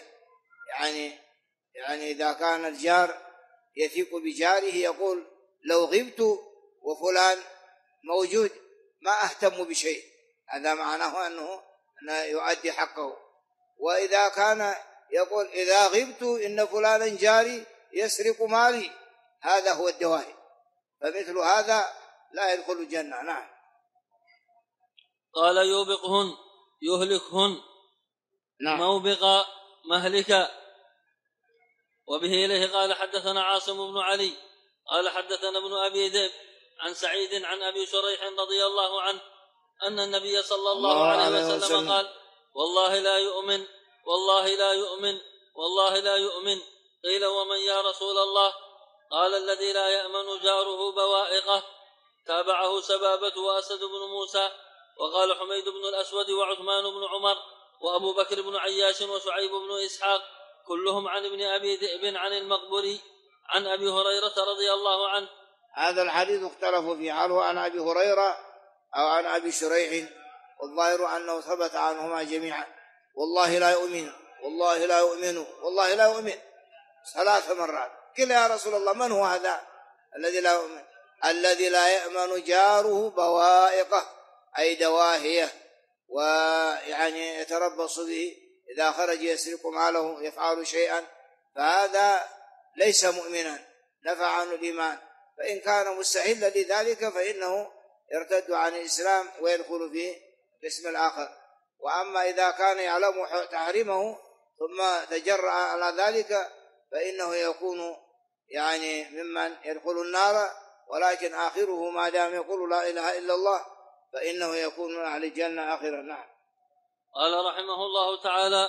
[SPEAKER 1] يعني إذا كان الجار يثق بجاره يقول لو غبت وفلان موجود ما أهتم بشيء، هذا معناه أنه يؤدي حقه. وإذا كان يقول إذا غبت إن فلانا جاري يسرق مالي، هذا هو الدواهي، فمثل هذا لا يدخل الجنة. نعم.
[SPEAKER 2] قال يوبقهن يهلكهن.
[SPEAKER 1] نعم.
[SPEAKER 2] موبقا مهلكا. وبه إليه قال حدثنا عاصم بن علي قال حدثنا ابن أبي ذئب عن سعيد عن أبي شريح رضي الله عنه أن النبي صلى الله عليه وسلم قال والله لا يؤمن والله لا يؤمن والله لا يؤمن. قيل ومن يا رسول الله؟ قال الذي لا يأمن جاره بوائقه. تابعه سبابة وأسد بن موسى وقال حميد بن الأسود وعثمان بن عمر وأبو بكر بن عياش وشعيب بن إسحاق كلهم عن ابن أبي ذئب عن المقبري عن أبي هريرة رضي الله عنه.
[SPEAKER 1] هذا الحديث اختلفوا فيه هل هو عن أبي هريرة أو عن أبي شريح، والظاهر أنه ثبت عنهما جميعا. والله لا يؤمن والله لا يؤمن والله لا يؤمن 3 مرات. قيل يا رسول الله من هو هذا الذي لا يؤمن؟ الذي لا يأمن جاره بوائقه أي دواهية، ويعني يتربص به إذا خرج يسرق ماله يفعل شيئا، فهذا ليس مؤمنا نفع عنه الإيمان، فإن كان مستحلا لذلك فإنه يرتد عن الإسلام ويدخل في القسم الآخر. وأما إذا كان يعلم تحريمه ثم تجرأ على ذلك فإنه يكون يعني ممن يدخل النار، ولكن آخره ما دام يقول لا إله إلا الله فإنه يكون من أهل الجنة آخرا. نعم.
[SPEAKER 2] قال رحمه الله تعالى: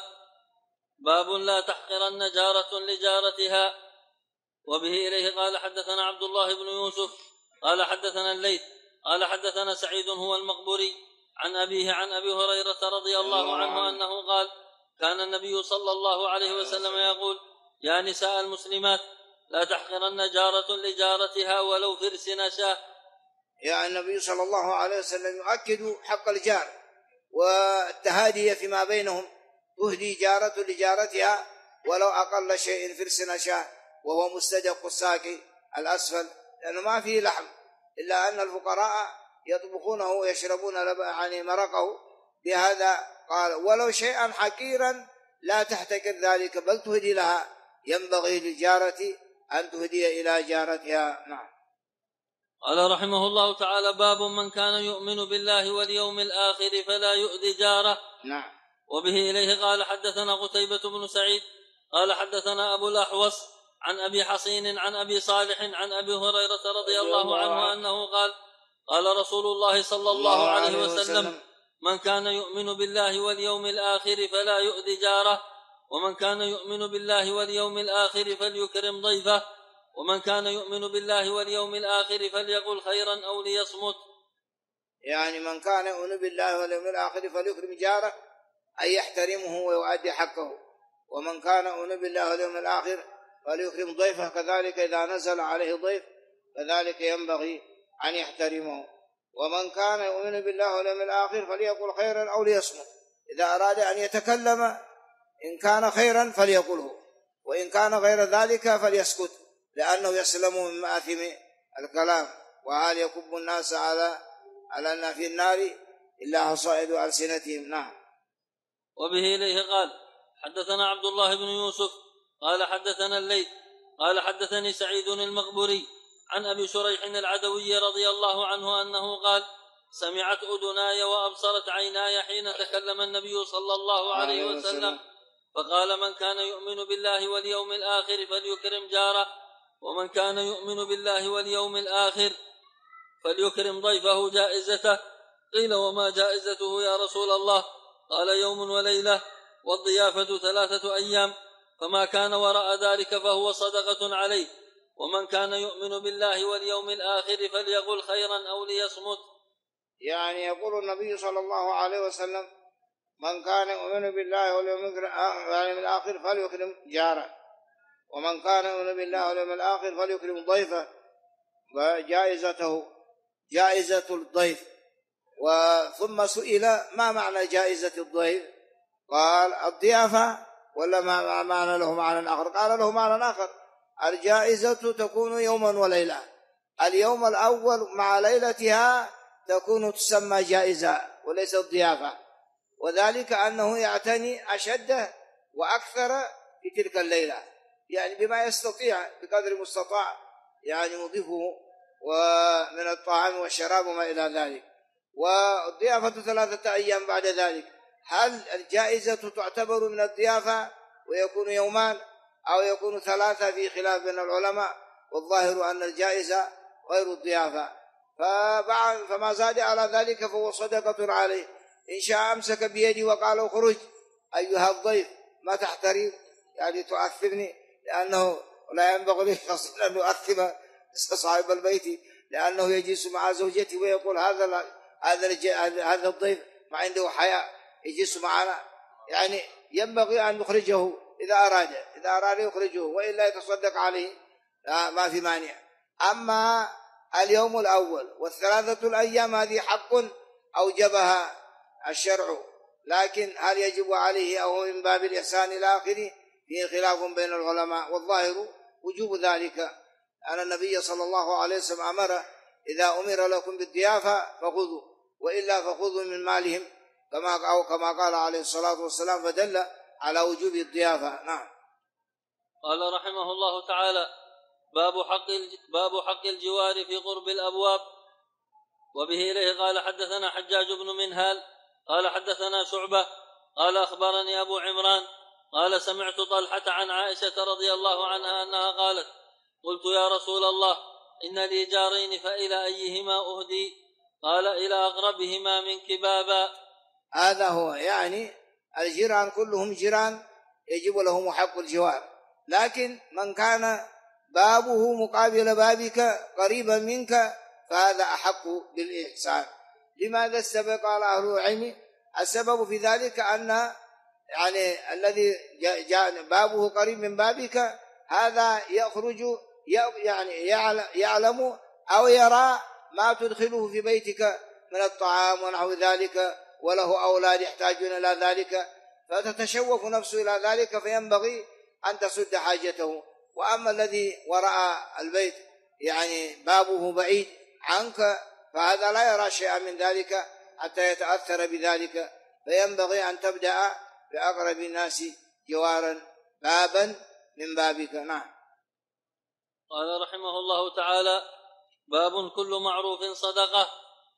[SPEAKER 2] باب لا تحقرن جارة لجارتها. وبه إليه قال حدثنا عبد الله بن يوسف قال حدثنا الليث قال حدثنا سعيد هو المقبري عن أبيه عن أبي هريرة رضي الله عنه أنه قال: كان النبي صلى الله عليه وسلم يقول: يا نساء المسلمات لا تحقرن جارة لجارتها ولو فرس نشاه.
[SPEAKER 1] يعني النبي صلى الله عليه وسلم يؤكد حق الجار والتهادي فيما بينهم، تهدي جارة لجارتها ولو أقل شيء فرس نشاه، وهو مستدق الساقي الأسفل، لأنه ما فيه لحم، إلا أن الفقراء يطبخونه ويشربون يعني مرقه. بهذا قال: ولو شيئا حقيرا لا تحتكر ذلك بل تهدي لها، ينبغي للجارة أن تهدي إلى جارتها. نعم.
[SPEAKER 2] قال رحمه الله تعالى: باب من كان يؤمن بالله واليوم الآخر فلا يؤذي جاره.
[SPEAKER 1] نعم.
[SPEAKER 2] وبه إليه قال حدثنا قتيبة بن سعيد قال حدثنا أبو الأحوص عن أبي حصين عن أبي صالح عن أبي هريرة رضي الله عنه أنه قال: قال رسول الله صلى الله عليه وسلم: من كان يؤمن بالله واليوم الآخر فلا يؤذي جاره، ومن كان يؤمن بالله واليوم الآخر فليكرم ضيفه، ومن كان يؤمن بالله واليوم الآخر فليقل خيرا أو ليصمت.
[SPEAKER 1] يعني من كان يؤمن بالله واليوم الآخر فليكرم جاره أي يحترمه ويؤدي حقه، ومن كان يؤمن بالله واليوم الآخر فليكرم ضيفه، كذلك إذا نزل عليه ضيف كذلك ينبغي أن يحترمه. ومن كان يؤمن بالله واليوم الآخر فليقل خيرا أو ليصمت، إذا أراد أن يتكلم إن كان خيرا فليقله، وإن كان غير ذلك فليسكت، لأنه يسلم من مآثم الكلام. وهل يكب الناس على أن في النار إلا حصائد ألسنتهم. نعم.
[SPEAKER 2] وبه إليه قال حدثنا عبد الله بن يوسف قال حدثنا الليث قال حدثني سعيد المقبري عن أبي شريح العدوي رضي الله عنه أنه قال: سمعت أذناي وأبصرت عيناي حين تكلم النبي صلى الله عليه وسلم فقال: من كان يؤمن بالله واليوم الآخر فليكرم جاره، ومن كان يؤمن بالله واليوم الآخر فليكرم ضيفه جائزته. قيل: وما جائزته يا رسول الله؟ قال: يوم وليلة، والضيافة 3 أيام، فما كان وراء ذلك فهو صدقة عليه. ومن كان يؤمن بالله واليوم الآخر فليقل خيرا أو ليصمت.
[SPEAKER 1] يعني يقول النبي صلى الله عليه وسلم: من كان يؤمن بالله واليوم الآخر فليكرم جاره، ومن كان يؤمن بالله واليوم الآخر فليكرم ضيفه وجائزته، جائزة الضيف. وثم سئل: ما معنى جائزة الضيف؟ قال: الضيافة، ولا ما معنى له معنى آخر؟ قال: له معنى آخر. الجائزة تكون يوما وليلة، اليوم الأول مع ليلتها تكون تسمى جائزة وليست ضيافة، وذلك أنه يعتني أشد وأكثر في تلك الليلة، يعني بما يستطيع بقدر المستطاع يعني يضيفه ومن الطعام والشراب وما إلى ذلك. والضيافة 3 أيام بعد ذلك. هل الجائزة تعتبر من الضيافة ويكون يومان أو يكون 3؟ في خلاف بين العلماء، والظاهر أن الجائزة غير الضيافة. فما زاد على ذلك فهو صدقة عليه. إن شاء أمسك بيدي وقال: اخرج أيها الضيف، ما تحترم يعني تؤثرني، لأنه لا ينبغي لي أن يؤثم صاحب البيت، لأنه يجلس مع زوجته ويقول: هذا الضيف ما عنده حياء يجلس معنا، يعني ينبغي أن نخرجه إذا أراد يخرجه، وإلا يتصدق عليه ما في مانع. أما اليوم الأول وال3 الأيام هذه حق أوجبها الشرع، لكن هل يجب عليه أو من باب الإحسان إلى آخره فيه خلاف بين العلماء، والظاهر وجوب ذلك، أن النبي صلى الله عليه وسلم أمر: إذا أمر لكم بالضيافة فخذوا، وإلا فخذوا من مالهم، كما قال عليه الصلاة والسلام، فدل على وجوب الضيافة. نعم.
[SPEAKER 2] قال رحمه الله تعالى: باب حق الجوار في قرب الأبواب. وبه إليه قال حدثنا حجاج بن منهال قال حدثنا شعبة قال أخبرني أبو عمران قال سمعت طلحة عن عائشة رضي الله عنها أنها قالت: قلت يا رسول الله إن لي جارين فإلى أيهما أهدي؟ قال: إلى أقربهما منك بابا.
[SPEAKER 1] هذا هو، يعني الجيران كلهم جيران يجب لهم حق الجوار، لكن من كان بابه مقابل بابك قريبا منك فهذا أحق بالإحسان. لماذا السبب؟ قال أهل العلم السبب في ذلك أن يعني الذي بابه قريب من بابك هذا يخرج يعني يعلم أو يرى ما تدخله في بيتك من الطعام ونحو ذلك، وله أولاد يحتاجون إلى ذلك، فتتشوف نفسه إلى ذلك، فينبغي أن تسد حاجته. وأما الذي وراء البيت يعني بابه بعيد عنك فهذا لا يرى شيئا من ذلك حتى يتأثر بذلك، فينبغي أن تبدأ بأقرب الناس جوارا بابا من بابك. نعم.
[SPEAKER 2] قال رحمه الله تعالى: باب كل معروف صدقة.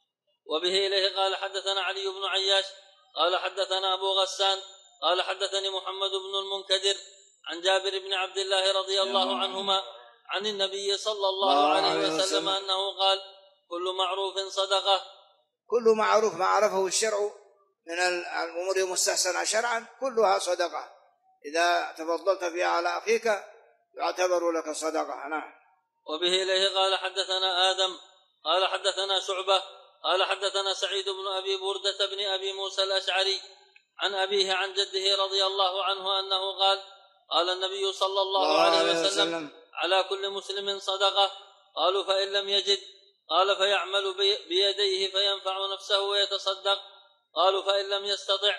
[SPEAKER 2] وبه إليه قال حدثنا علي بن عياش قال حدثنا أبو غسان قال حدثني محمد بن المنكدر عن جابر بن عبد الله رضي الله عنهما عن النبي صلى الله عليه وسلم أنه قال: كل معروف صدقة.
[SPEAKER 1] كل معروف ما عرفه الشرع من الأمور المستحسنة شرعا كلها صدقة، إذا تفضلت فيها على أخيك يعتبر لك صدقة. نعم.
[SPEAKER 2] وبه إليه قال حدثنا آدم قال حدثنا شعبة قال حدثنا سعيد بن أبي بردة بن أبي موسى الأشعري عن أبيه عن جده رضي الله عنه أنه قال: قال النبي صلى الله عليه وسلم: على كل مسلم صدقة. قالوا: فإن لم يجد؟ قال: فيعمل بيديه فينفع نفسه ويتصدق. قالوا: فإن لم يستطع؟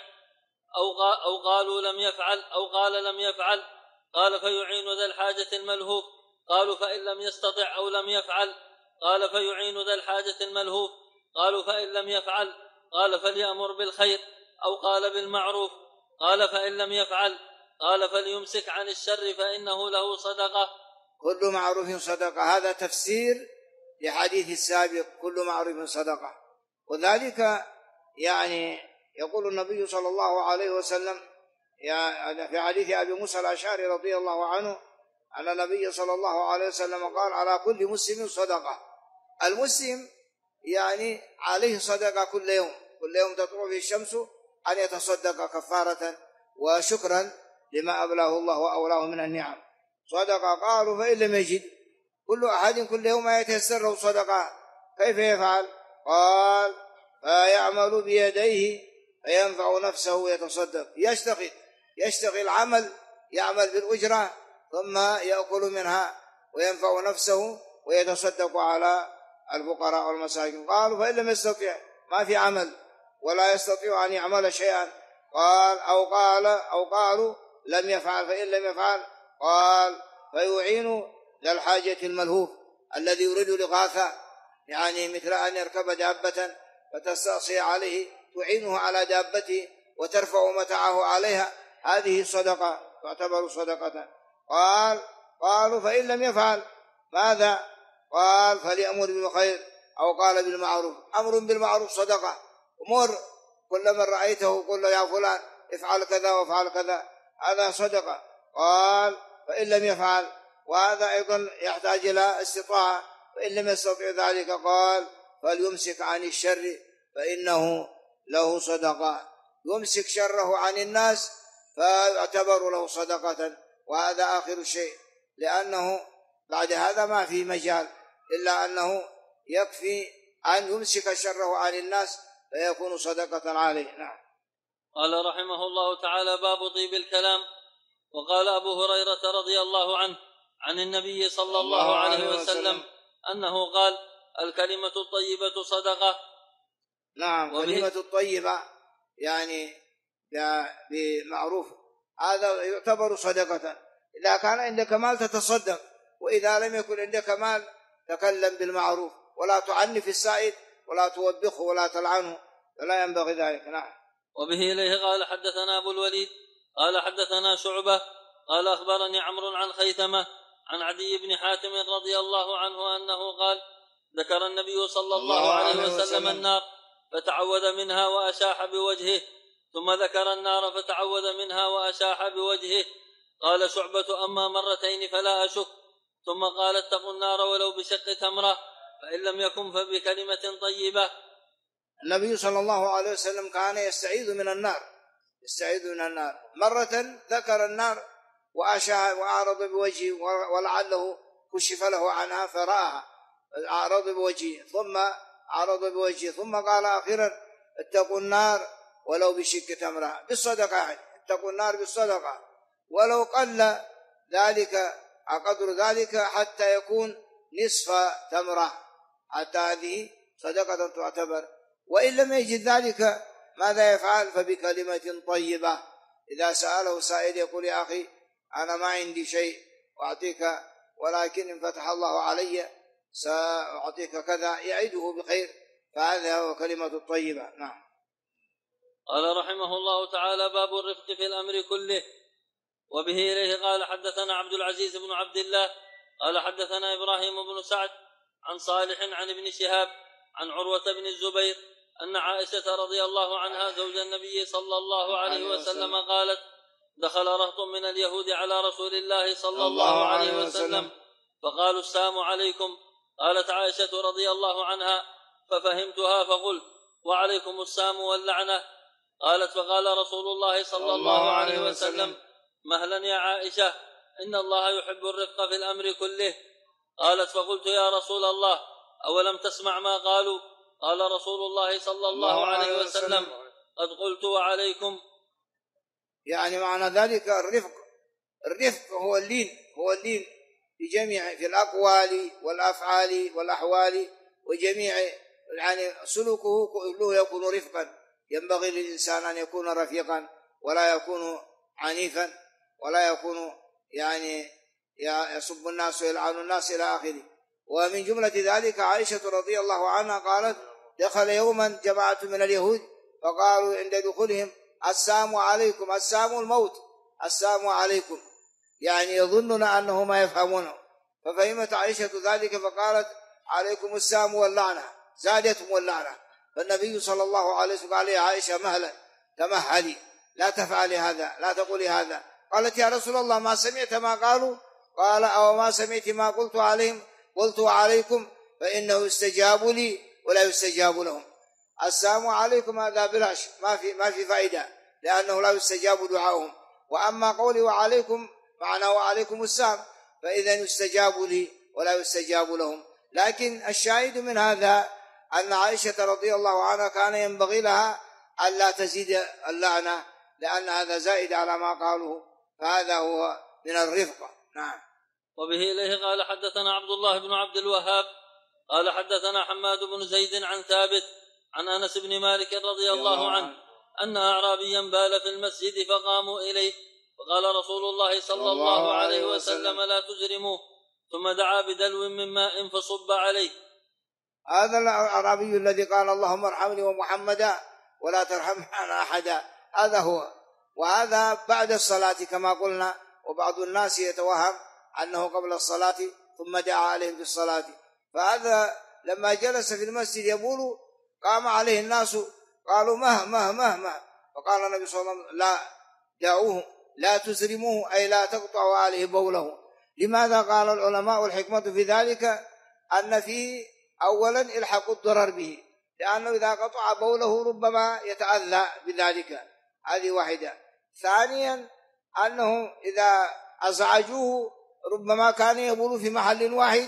[SPEAKER 2] أو قالوا لم يفعل أو قال لم يفعل؟ قال: فيعين ذا الحاجة الملهوف. قالوا: فإن لم يستطع أو لم يفعل؟ قال: فيعين ذا الحاجة الملهوف. قالوا: فإن لم يفعل؟ قال: فليأمر بالخير أو قال بالمعروف. قال: فإن لم يفعل؟ قال: فليمسك عن الشر فإنه له صدقة.
[SPEAKER 1] كل معروف صدقة، هذا تفسير لحديث السابق: كل معروف صدقة. وذلك يعني يقول النبي صلى الله عليه وسلم في حديث أبي موسى الأشعري رضي الله عنه أن النبي صلى الله عليه وسلم قال: على كل مسلم صدقة. المسلم يعني عليه صدقة كل يوم تطلع فيه الشمس أن يتصدق كفارة وشكرا لما أبلاه الله وأولاه من النعم. صدقة. قالوا: فإن لم يجد؟ كل أحد كل يوم ما يتيسر له صدقة كيف يفعل؟ قال: فيعمل بيديه فينفع نفسه ويتصدق. يشتغل عمل، يعمل بالأجرة ثم يأكل منها وينفع نفسه ويتصدق على الفقراء والمساكين. قالوا: فإن لم يستطيع؟ ما في عمل ولا يستطيع أن يعمل شيئا. قال أو قالوا لم يفعل. فإن لم يفعل قال: فيعين ذا الحاجة الملهوف الذي يريد الإغاثة، يعني مثل أن يركب دابة فتستأصي عليه تعينه على دابته وترفع متاعه عليها، هذه صدقة تعتبر صدقة. قالوا: فإن لم يفعل ماذا؟ قال: فليأمر بالخير أو قال بالمعروف. أمر بالمعروف صدقة، أمر كل من رأيته قل له: يا فلان افعل كذا وافعل كذا، هذا صدقة. قال: فإن لم يفعل، وهذا أيضا يحتاج إلى استطاعة. فإن لم يستطع ذلك قال: فليمسك عن الشر فإنه له صدقة. يمسك شره عن الناس فيعتبر له صدقة، وهذا آخر شيء، لأنه بعد هذا ما في مجال إلا أنه يكفي أن يمسك شره عن الناس فيكون صدقة عليه. نعم.
[SPEAKER 2] قال رحمه الله تعالى: باب طيب الكلام. وقال أبو هريرة رضي الله عنه عن النبي صلى الله عليه وسلم أنه قال: الكلمة الطيبة صدقة.
[SPEAKER 1] نعم. كلمة الطيبة يعني بمعروف هذا يعتبر صدقة. إذا كان عندك مال تتصدق، وإذا لم يكن عندك مال تكلم بالمعروف، ولا تعنف السائد ولا توبخه ولا تلعنه، فلا ينبغي ذلك. نعم.
[SPEAKER 2] وبه إليه قال حدثنا أبو الوليد قال حدثنا شعبة قال أخبرني عمرو عن خيثمة عن عدي بن حاتم رضي الله عنه أنه قال ذكر النبي صلى الله عليه وسلم النار فتعوذ منها وأشاح بوجهه، ثم ذكر النار فتعوذ منها وأشاح بوجهه. قال شعبة أما مرتين فلا أشك. ثم قال اتقوا النار ولو بشق تمرة، فإن لم يكن فبكلمة طيبة.
[SPEAKER 1] النبي صلى الله عليه وسلم كان يستعيذ من النار، مرة ذكر النار وأعرض بوجهه ولعله كشف له عنها فرآها، أعرض بوجهه ثم قال آخرا اتقوا النار ولو بشق تمرة، بالصدقة، اتقوا النار بالصدقة ولو قل ذلك قدر ذلك حتى يكون نصف تمرة، حتى هذه صدقة تعتبر. وإن لم يجد ذلك ماذا يفعل؟ فبكلمة طيبة. إذا سأله سائل يقول يا أخي أنا ما عندي شيء وأعطيك، ولكن إن فتح الله علي سأعطيك كذا، يعده بخير، فهذا هو كلمة الطيبة. نعم.
[SPEAKER 2] قال رحمه الله تعالى باب الرفق في الأمر كله. وبه إليه قال حدثنا عبد العزيز بن عبد الله قال حدثنا إبراهيم بن سعد عن صالح عن ابن شهاب عن عروة بن الزبير أن عائشة رضي الله عنها زوج النبي صلى الله عليه وسلم قالت دخل رهط من اليهود على رسول الله صلى الله عليه وسلم فقالوا السلام عليكم. قالت عائشة رضي الله عنها ففهمتها فقلت وعليكم السلام واللعنة. قالت فقال رسول الله صلى الله عليه وسلم مهلا يا عائشة إن الله يحب الرفق في الأمر كله. قالت فقلت يا رسول الله أولم تسمع ما قالوا؟ قال رسول الله صلى الله عليه وسلم قد قلت وعليكم.
[SPEAKER 1] يعني معنى ذلك الرفق هو اللين في جميع، في الأقوال والأفعال والأحوال وجميع، يعني سلوكه كله يكون رفقا. ينبغي للإنسان أن يكون رفيقا ولا يكون عنيفا ولا يكون يعني يسب الناس ويلعن الناس إلى آخره. ومن جملة ذلك عائشة رضي الله عنها قالت دخل يوما جماعة من اليهود فقالوا عند دخولهم السلام عليكم، السلام الموت، السلام عليكم، يعني يظنون أنه ما يفهمونه. ففهمت عائشة ذلك فقالت عليكم السلام واللعنة، زادتهم واللعنة. فالنبي صلى الله عليه وسلم قال يا عائشة مهلا تمهلي، لا تفعلي هذا، لا تقولي هذا. قالت يا رسول الله ما سمعت ما قالوا؟ قال أو ما سمعت ما قلت عليهم؟ قلت عليكم فإنه يستجاب لي ولا يستجاب لهم. السلام عليكم هذا بلاش، ما في فائدة، لأنه لا يستجاب دعاؤهم. وأما قولي وعليكم معناه وعليكم السلام فإذا يستجاب لي ولا يستجاب لهم. لكن الشاهد من هذا أن عائشة رضي الله عنها كان ينبغي لها ألا تزيد اللعنة، لأن هذا زائد على ما قالوه، فهذا هو من الرفقة. نعم.
[SPEAKER 2] وبه إليه قال حدثنا عبد الله بن عبد الوهاب قال حدثنا حماد بن زيد عن ثابت عن أنس بن مالك رضي الله عنه أن أعرابيا بال في المسجد فقاموا إليه فقال رسول الله صلى الله عليه وسلم لا تجرموه، ثم دعا بدلو من ماء فصب عليه.
[SPEAKER 1] هذا الأعرابي الذي قال اللهم ارحمني ومحمدا ولا ترحم معنا أحدا، هذا هو. وهذا بعد الصلاة كما قلنا، وبعض الناس يتوهم أنه قبل الصلاة ثم دعا عليهم في الصلاة. فهذا لما جلس في المسجد يبول قام عليه الناس قالوا مه. فقال النبي صلى الله عليه وسلم لا، دعوه، لا تسرموه، أي لا تقطعوا عليه بوله. لماذا؟ قال العلماء والحكمة في ذلك أن فيه أولا الحق الضرر به، لأنه إذا قطع بوله ربما يتأذى بذلك، هذه واحدة. ثانيا أنه إذا أزعجوه ربما كان يبول في محل واحد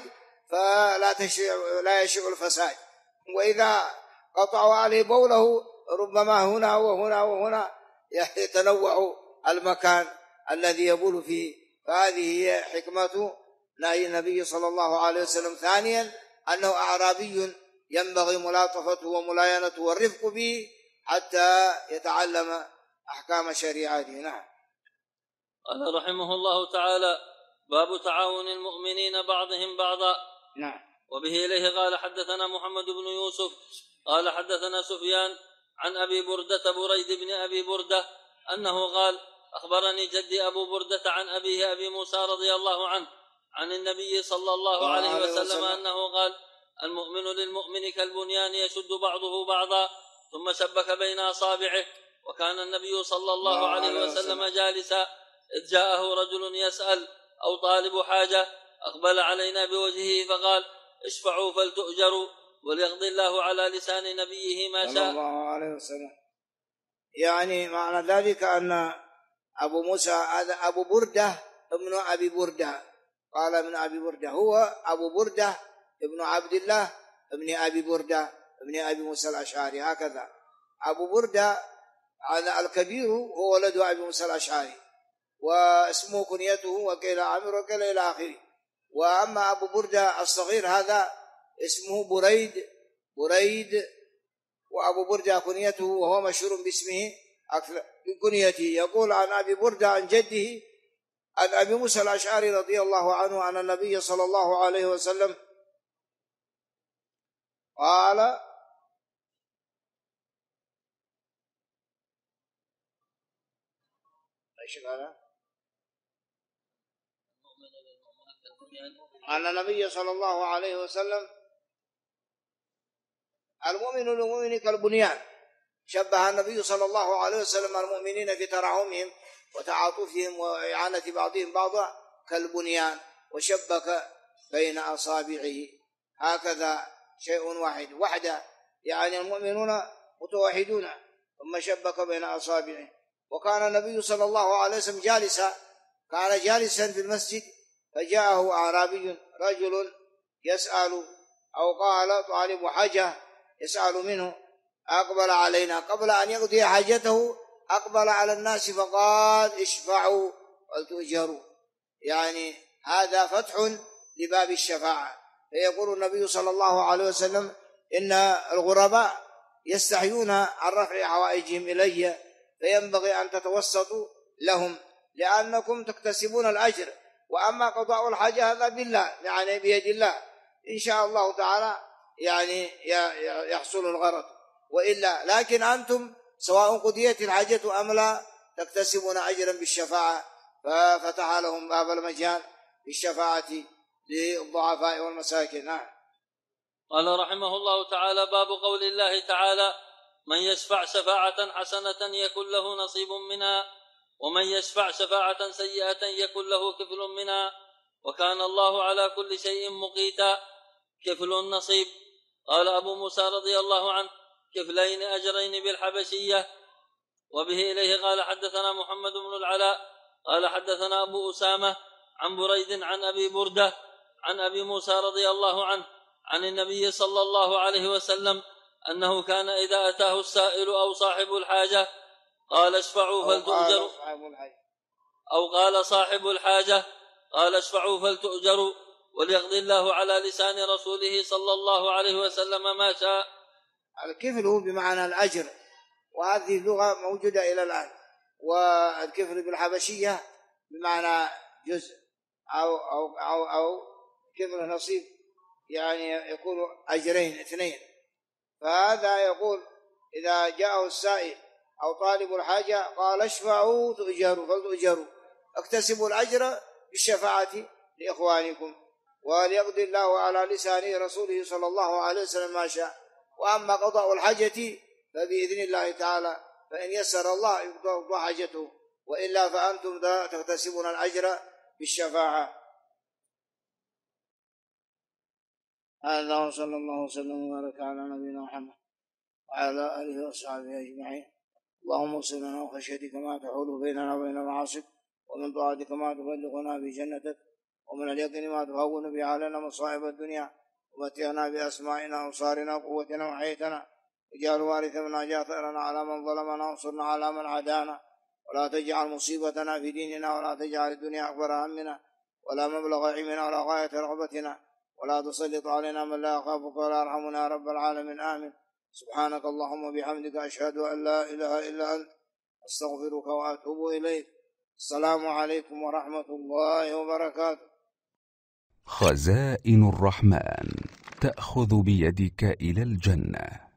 [SPEAKER 1] فلا يشع الفساد، وإذا قطعوا عليه بوله ربما هنا وهنا يتنوع المكان الذي يبول فيه. فهذه هي حكمة نهي النبي صلى الله عليه وسلم. ثانيا أنه أعرابي ينبغي ملاطفته وملاينته والرفق به حتى يتعلم أحكام شريعته. نعم.
[SPEAKER 2] قال رحمه الله تعالى باب تعاون المؤمنين بعضهم بعضا.
[SPEAKER 1] نعم.
[SPEAKER 2] وبه إليه قال حدثنا محمد بن يوسف قال حدثنا سفيان عن أبي بردة بريد بن أبي بردة أنه قال أخبرني جدي أبو بردة عن أبيه أبي موسى رضي الله عنه عن النبي صلى الله عليه وسلم أنه قال: المؤمن للمؤمن كالبنيان يشد بعضه بعضا، ثم شبك بين أصابعه. وكان النبي صلى الله عليه وسلم جالسا إذ جاءه رجل يسأل أو طالب حاجة، أقبل علينا بوجهه فقال: اشفعوا فلتؤجروا، وليقضي الله على لسان نبيه ما شاء.
[SPEAKER 1] صلى الله عليه وسلم. يعني معنى ذلك أن أبو موسى هذا أبو بردة ابن أبي بردة، قال من أبي بردة، هو أبو بردة ابن عبد الله ابن أبي بردة ابن أبي موسى الأشعري، هكذا. أبو بردة هذا الكبير هو ولد أبي موسى الأشعري، واسمه كنيته وكيل عامر وكيل إلى آخره. وأما أبو بردة الصغير هذا اسمه بريد، وأبو بردة كنيته، وهو مشهور باسمه كنيته. يقول عن أبي بردة عن جده عن أبي موسى الأشعري رضي الله عنه أن النبي صلى الله عليه وسلم قال: أن النبي صلى الله عليه وسلم: المؤمن للمؤمن كالبنيان. شبه النبي صلى الله عليه وسلم المؤمنين في ترحمهم وتعاطفهم وإعانة بعضهم بعضا كالبنيان، وشبك بين أصابعه، هكذا شيء واحد وحده، يعني المؤمنون متوحدون، ثم شبك بين أصابعه. وكان النبي صلى الله عليه وسلم كان جالسا في المسجد، فجاءه أعرابي رجل يسأل أو قال طالب حاجة يسأل منه، أقبل علينا قبل أن يقضي حاجته، أقبل على الناس فقال: اشفعوا ولتؤجروا. يعني هذا فتح لباب الشفاعة. فيقول النبي صلى الله عليه وسلم: إن الغرباء يستحيون عن رفع حوائجهم إلي، فينبغي أن تتوسطوا لهم، لأنكم تكتسبون الأجر، وأما قضاء الحاجة هذا بالله، يعني بيد الله، إن شاء الله تعالى يعني يحصل الغرض، وإلا لكن أنتم سواء قضيت الحاجة أم لا تكتسبون أجرا بالشفاعة. ففتح لهم باب المجال بالشفاعة للضعفاء والمساكين.
[SPEAKER 2] قال رحمه الله تعالى: باب قول الله تعالى: من يشفع شفاعة حسنة يكن له نصيب منها، ومن يشفع شفاعة سيئة يكن له كفل منها، وكان الله على كل شيء مقيتا. كفل النصيب. قال أبو موسى رضي الله عنه: كفلين أجرين بالحبشية. وبه إليه قال: حدثنا محمد بن العلاء قال حدثنا أبو أسامة عن بريد عن أبي بردة عن أبي موسى رضي الله عنه عن النبي صلى الله عليه وسلم أنه كان إذا أتاه السائل أو صاحب الحاجة قال: اشفعوا فلتؤجروا، أو قال صاحب الحاجة قال: اشفعوا فلتؤجروا، وليقضي الله على لسان رسوله صلى الله عليه وسلم ما شاء.
[SPEAKER 1] الكفل هو بمعنى الأجر، وهذه اللغة موجودة إلى الآن. والكفل بالحبشية بمعنى جزء أو كفل نصيب، يعني يكون أجرين اثنين. فهذا يقول إذا جاءه السائل أو طالب الحاجة قال: اشفعوا تؤجروا فلتؤجروا، اكتسبوا الأجر بالشفاعة لإخوانكم، وليقضي الله على لسان رسوله صلى الله عليه وسلم ما شاء. وأما قضاء الحاجة فبإذن الله تعالى، فإن يسر الله يقضى حاجته، وإلا فأنتم تكتسبون الأجر بالشفاعة. هذا صلى الله وسلم وبارك على نبينا محمد وعلى آله وصحبه أجمعين. اللهم اغفر لنا وخشيتك ما تحول بيننا وبين معاصيك، ومن طاعتك ما تبلغنا بجنتك، ومن اليقين ما تهون به علينا مصائب الدنيا، ومتعنا بأسمائنا وأبصارنا وقوتنا وحياتنا، واجعل وارث منا اجعل ثأرنا على من ظلمنا وانصرنا على من عادانا، ولا تجعل مصيبتنا في ديننا، ولا تجعل الدنيا أكبر همنا ولا مبلغ علمنا ولا غاية رغبتنا، ولا تسلط علينا من لا يخافك ولا يرحمنا يا رب العالمين. آمين. سبحانك اللهم وبحمدك أشهد أن لا إله إلا أنت أستغفرك وأتوب إليك. السلام عليكم ورحمة الله وبركاته.
[SPEAKER 3] خزائن الرحمن تأخذ بيدك إلى الجنة.